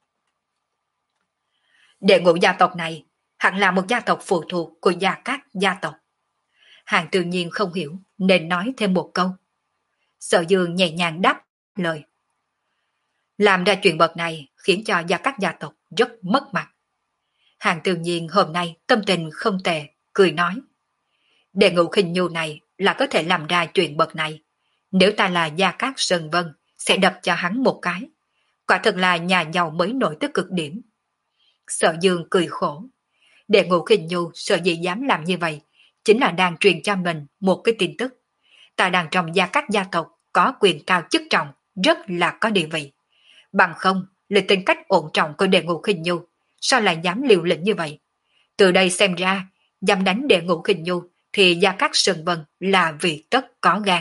Đệ Ngũ gia tộc này hẳn là một gia tộc phụ thuộc của Gia Cát gia tộc. Hàng Tự Nhiên không hiểu nên nói thêm một câu. Sở Dương nhẹ nhàng đáp lời. Làm ra chuyện bậc này khiến cho Gia Cát gia tộc rất mất mặt. Hàng Tự Nhiên hôm nay tâm tình không tệ, cười nói. Đệ Ngũ Khinh Nhu này là có thể làm ra chuyện bậc này. Nếu ta là Gia Cát Sơn Vân, sẽ đập cho hắn một cái. Quả thật là nhà giàu mới nổi tới cực điểm. Sở Dương cười khổ. Đệ Ngũ Khinh Nhu sợ gì dám làm như vậy, chính là đang truyền cho mình một cái tin tức. Ta đang trong Gia Cát gia tộc có quyền cao chức trọng, rất là có địa vị. Bằng không, lời tính cách ổn trọng của Đệ Ngũ Khinh Nhu, sao lại dám liều lĩnh như vậy? Từ đây xem ra, dám đánh Đệ Ngũ Khinh Nhu thì Gia Cát Sơn Vân là vì tất có gan.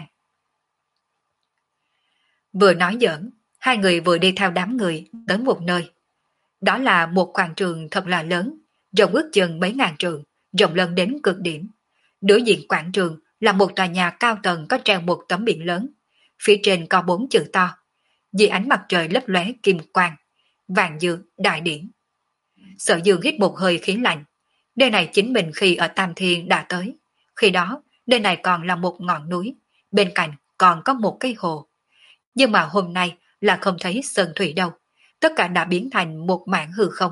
Vừa nói giỡn, hai người vừa đi theo đám người tới một nơi. Đó là một quảng trường thật là lớn, rộng ước chừng mấy ngàn trượng, rộng lớn đến cực điểm. Đối diện quảng trường là một tòa nhà cao tầng có treo một tấm biển lớn, phía trên có bốn chữ to, dưới ánh mặt trời lấp lóe kim quang, vàng dược đại điển. Sở Dương hít một hơi khí lạnh, nơi này chính mình khi ở Tam Thiên đã tới, khi đó nơi này còn là một ngọn núi, bên cạnh còn có một cái hồ. Nhưng mà hôm nay là không thấy sơn thủy đâu, tất cả đã biến thành một mảng hư không.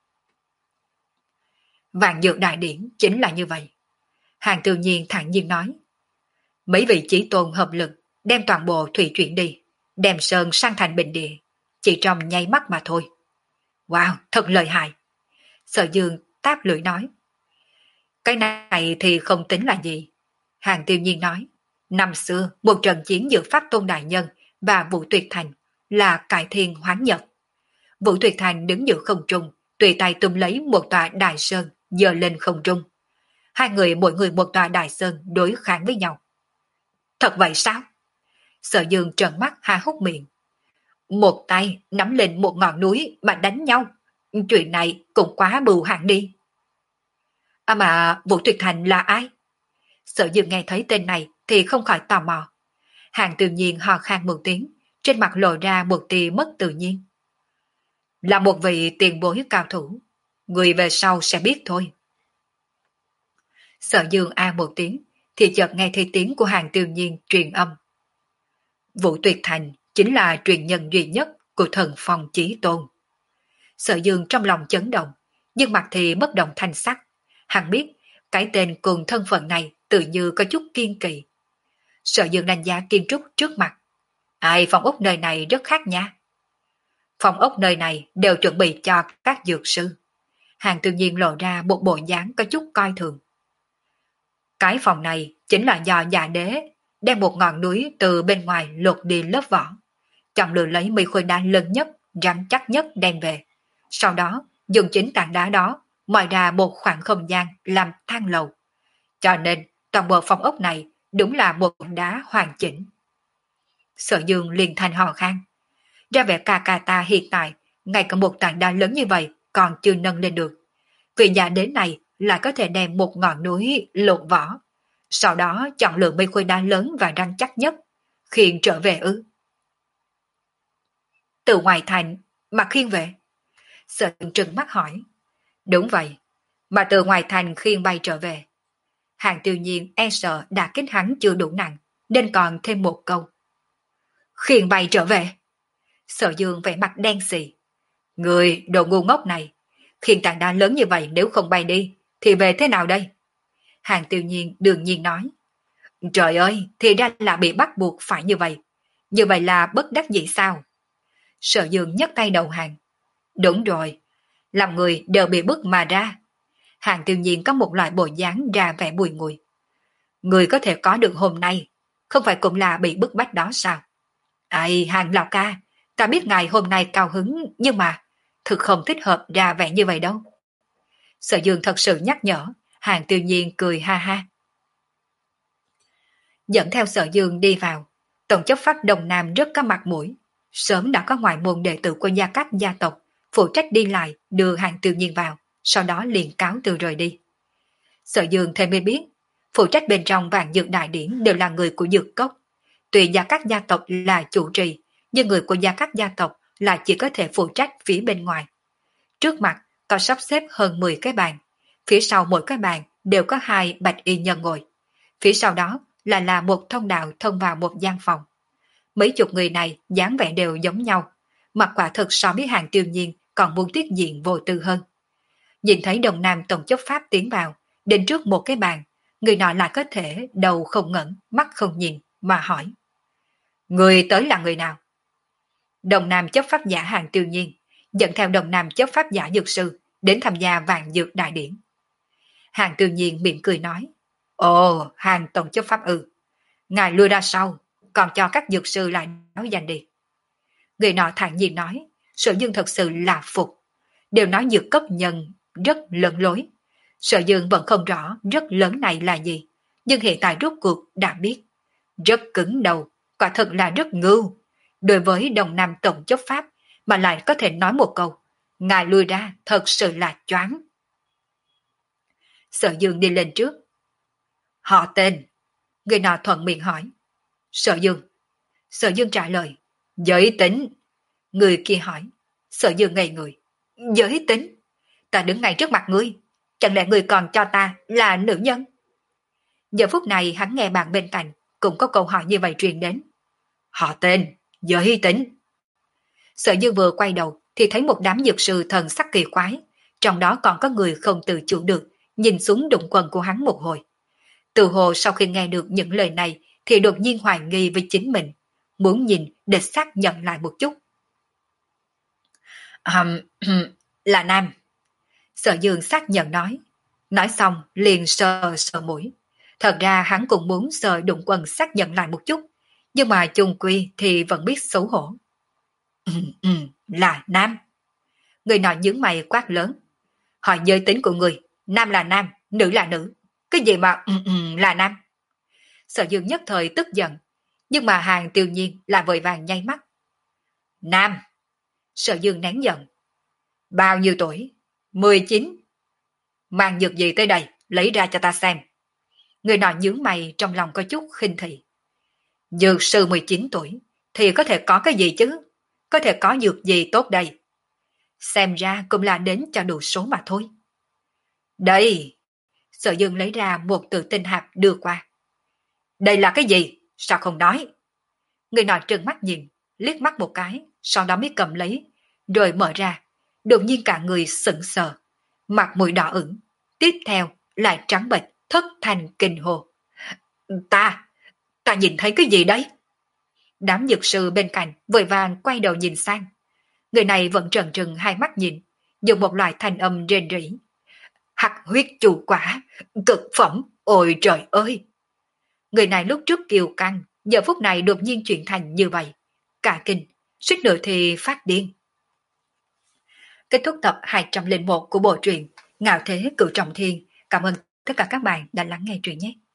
Vạn dược đại điển chính là như vậy. Hàng Tự Nhiên thản nhiên nói. Mấy vị chí tôn hợp lực đem toàn bộ thủy chuyển đi, đem sơn sang thành bình địa, chỉ trong nháy mắt mà thôi. Wow, thật lợi hại. Sở Dương táp lưỡi nói. Cái này thì không tính là gì. Hàng Tiêu Nhiên nói. Năm xưa, một trận chiến giữa Pháp Tôn Đại Nhân và Vũ Tuyệt Thành là cải thiên hoán nhật. Vũ Tuyệt Thành đứng giữa không trung, tùy tay tung lấy một tòa đại sơn, giơ lên không trung. Hai người mỗi người một tòa đại sơn đối kháng với nhau. Thật vậy sao? Sở Dương trợn mắt há hốc miệng. Một tay nắm lên một ngọn núi mà đánh nhau. Chuyện này cũng quá bưu hạn đi. À mà Vũ Tuyệt Thành là ai? Sở Dương nghe thấy tên này thì không khỏi tò mò. Hàng tự nhiên hò khan một tiếng, trên mặt lộ ra một tia mất tự nhiên. Là một vị tiền bối cao thủ, người về sau sẽ biết thôi. Sở Dương a một tiếng, thì chợt nghe thấy tiếng của Hàng tự nhiên truyền âm. Vũ Tuyệt Thành chính là truyền nhân duy nhất của thần phong chí tôn. Sở Dương trong lòng chấn động, nhưng mặt thì bất động thanh sắc. Hắn biết cái tên cùng thân phận này tự như có chút kiên kỵ. Sở Dương đánh giá kiến trúc trước mặt. Ai phòng ốc nơi này rất khác nha. Phòng ốc nơi này đều chuẩn bị cho các dược sư. Hàng tự nhiên lộ ra một bộ dáng có chút coi thường. Cái phòng này chính là do già đế đem một ngọn núi từ bên ngoài lột đi lớp vỏ, chọn lựa lấy mấy khối đá lớn nhất, rắn chắc nhất đem về. Sau đó dùng chính tảng đá đó mọi ra một khoảng không gian làm thang lầu. Cho nên toàn bộ phòng ốc này đúng là một đá hoàn chỉnh. Sở Dương liền thành hò khan. Ra vẻ ca ca ta hiện tại, ngay cả một tảng đá lớn như vậy còn chưa nâng lên được. Vị già đế này lại có thể đem một ngọn núi lột vỏ, sau đó chọn lựa mấy khối đá lớn và rắn chắc nhất, khiêng trở về ư? Từ ngoài thành mà khiêng về? Sở Dương trừng mắt hỏi. Đúng vậy, mà từ ngoài thành khiêng bay trở về. Hàng Tiêu Nhiên e sợ đả kích hắn chưa đủ nặng, nên còn thêm một câu. Khiêng bay trở về? Sở Dương vẻ mặt đen xì. Người đồ ngu ngốc này, khiêng tảng đá lớn như vậy nếu không bay đi, thì về thế nào đây? Hàng Tiêu Nhiên đương nhiên nói. Trời ơi, thì ra là bị bắt buộc phải như vậy. Như vậy là bất đắc dĩ sao? Sở Dương nhấc tay đầu hàng. Đúng rồi, làm người đều bị bức mà ra. Hàng Tiêu Nhiên có một loại bộ dáng ra vẻ bùi ngùi. Người có thể có được hôm nay, không phải cũng là bị bức bách đó sao? Ai, Hàng lão ca, ta biết ngài hôm nay cao hứng, nhưng mà thực không thích hợp ra vẻ như vậy đâu. Sở Dương thật sự nhắc nhở, Hàng Tiêu Nhiên cười ha ha. Dẫn theo Sở Dương đi vào, tổng chấp pháp Đông Nam rất có mặt mũi. Sớm đã có ngoại môn đệ tử của Gia Cát gia tộc phụ trách đi lại đưa Hàng Tiêu Nhiên vào, sau đó liền cáo từ rời đi. Sở Dương thêm mới biết, phụ trách bên trong Vạn Dược Đại Điển đều là người của Dược Cốc. Tuy Gia Cát gia tộc là chủ trì, nhưng người của Gia Cát gia tộc là chỉ có thể phụ trách phía bên ngoài. Trước mặt có sắp xếp hơn mười cái bàn, phía sau mỗi cái bàn đều có hai bạch y nhân ngồi. Phía sau đó là là một thông đạo thông vào một gian phòng. Mấy chục người này dáng vẻ đều giống nhau, mặt quả thực so với Hàng Tiêu Nhiên còn muốn tiết diện vô tư hơn. Nhìn thấy Đồng Nam tổng chấp pháp tiến vào, đến trước một cái bàn, người nọ lại có thể đầu không ngẩng, mắt không nhìn mà hỏi. Người tới là người nào? Đồng Nam chấp pháp giả Hàng Tiêu Nhiên dẫn theo Đồng Nam chấp pháp giả dược sư đến tham gia Vạn Dược Đại Điển. Hàng Tiêu Nhiên miệng cười nói. Ồ, Hàng tổng chấp pháp ư. Ngài lui ra sau, còn cho các dược sư lại nói danh đi. Người nọ thản nhiên nói, Sở Dương thật sự là phục. Đều nói dược cấp nhân rất lớn lối. Sở Dương vẫn không rõ rất lớn này là gì, nhưng hiện tại rốt cuộc đã biết. Rất cứng đầu, quả thật là rất ngưu. Đối với Đồng Nam tổng chấp pháp mà lại có thể nói một câu, ngài lui ra thật sự là choáng. Sở Dương đi lên trước. Họ tên. Người nọ thuận miệng hỏi. Sở Dương. Sở Dương trả lời. Giới tính. Người kia hỏi. Sở Dương ngây người. Giới tính? Ta đứng ngay trước mặt ngươi. Chẳng lẽ ngươi còn cho ta là nữ nhân? Giờ phút này hắn nghe bạn bên cạnh cũng có câu hỏi như vậy truyền đến. Họ tên. Giới tính. Sở Dương vừa quay đầu thì thấy một đám dược sư thần sắc kỳ quái. Trong đó còn có người không tự chủ được nhìn xuống đụng quần của hắn một hồi. Từ hồ sau khi nghe được những lời này thì đột nhiên hoài nghi với chính mình, muốn nhìn để xác nhận lại một chút. Um, là nam. Sở Dương xác nhận nói. Nói xong liền sờ sờ mũi. Thật ra hắn cũng muốn sờ đụng quần xác nhận lại một chút, nhưng mà chung quy thì vẫn biết xấu hổ. Ừ, ừ, là nam. Người nọ nhướng mày quát lớn. Hỏi giới tính của người, nam là nam, nữ là nữ. Cái gì mà ừ, ừ, là nam? Sở Dương nhất thời tức giận, nhưng mà Hàng Tiêu Nhiên lại vội vàng nháy mắt. Nam. Sở Dương nén giận. Bao nhiêu tuổi? mười chín. Mang dược gì tới đây, lấy ra cho ta xem. Người nọ nhướng mày trong lòng có chút khinh thị. Dược sư mười chín tuổi, thì có thể có cái gì chứ? Có thể có dược gì tốt đây? Xem ra cũng là đến cho đủ số mà thôi. Đây! Sở Dương lấy ra một tự tinh hạp đưa qua. Đây là cái gì? Sao không nói? Người nọ trừng mắt nhìn, liếc mắt một cái, sau đó mới cầm lấy, rồi mở ra. Đột nhiên cả người sững sờ, mặt mũi đỏ ửng, tiếp theo lại trắng bệch, thất thành kinh hồ. Ta, ta nhìn thấy cái gì đấy? Đám dược sư bên cạnh vội vàng quay đầu nhìn sang. Người này vẫn trần trừng hai mắt nhìn, dùng một loại thanh âm rên rỉ. Hắc huyết chủ quả, cực phẩm, ôi trời ơi! Người này lúc trước kiêu căng, giờ phút này đột nhiên chuyển thành như vậy. Cả kinh, suýt nữa thì phát điên. Kết thúc tập hai trăm lẻ một của bộ truyện Ngạo Thế Cửu Trọng Thiên. Cảm ơn tất cả các bạn đã lắng nghe truyện nhé.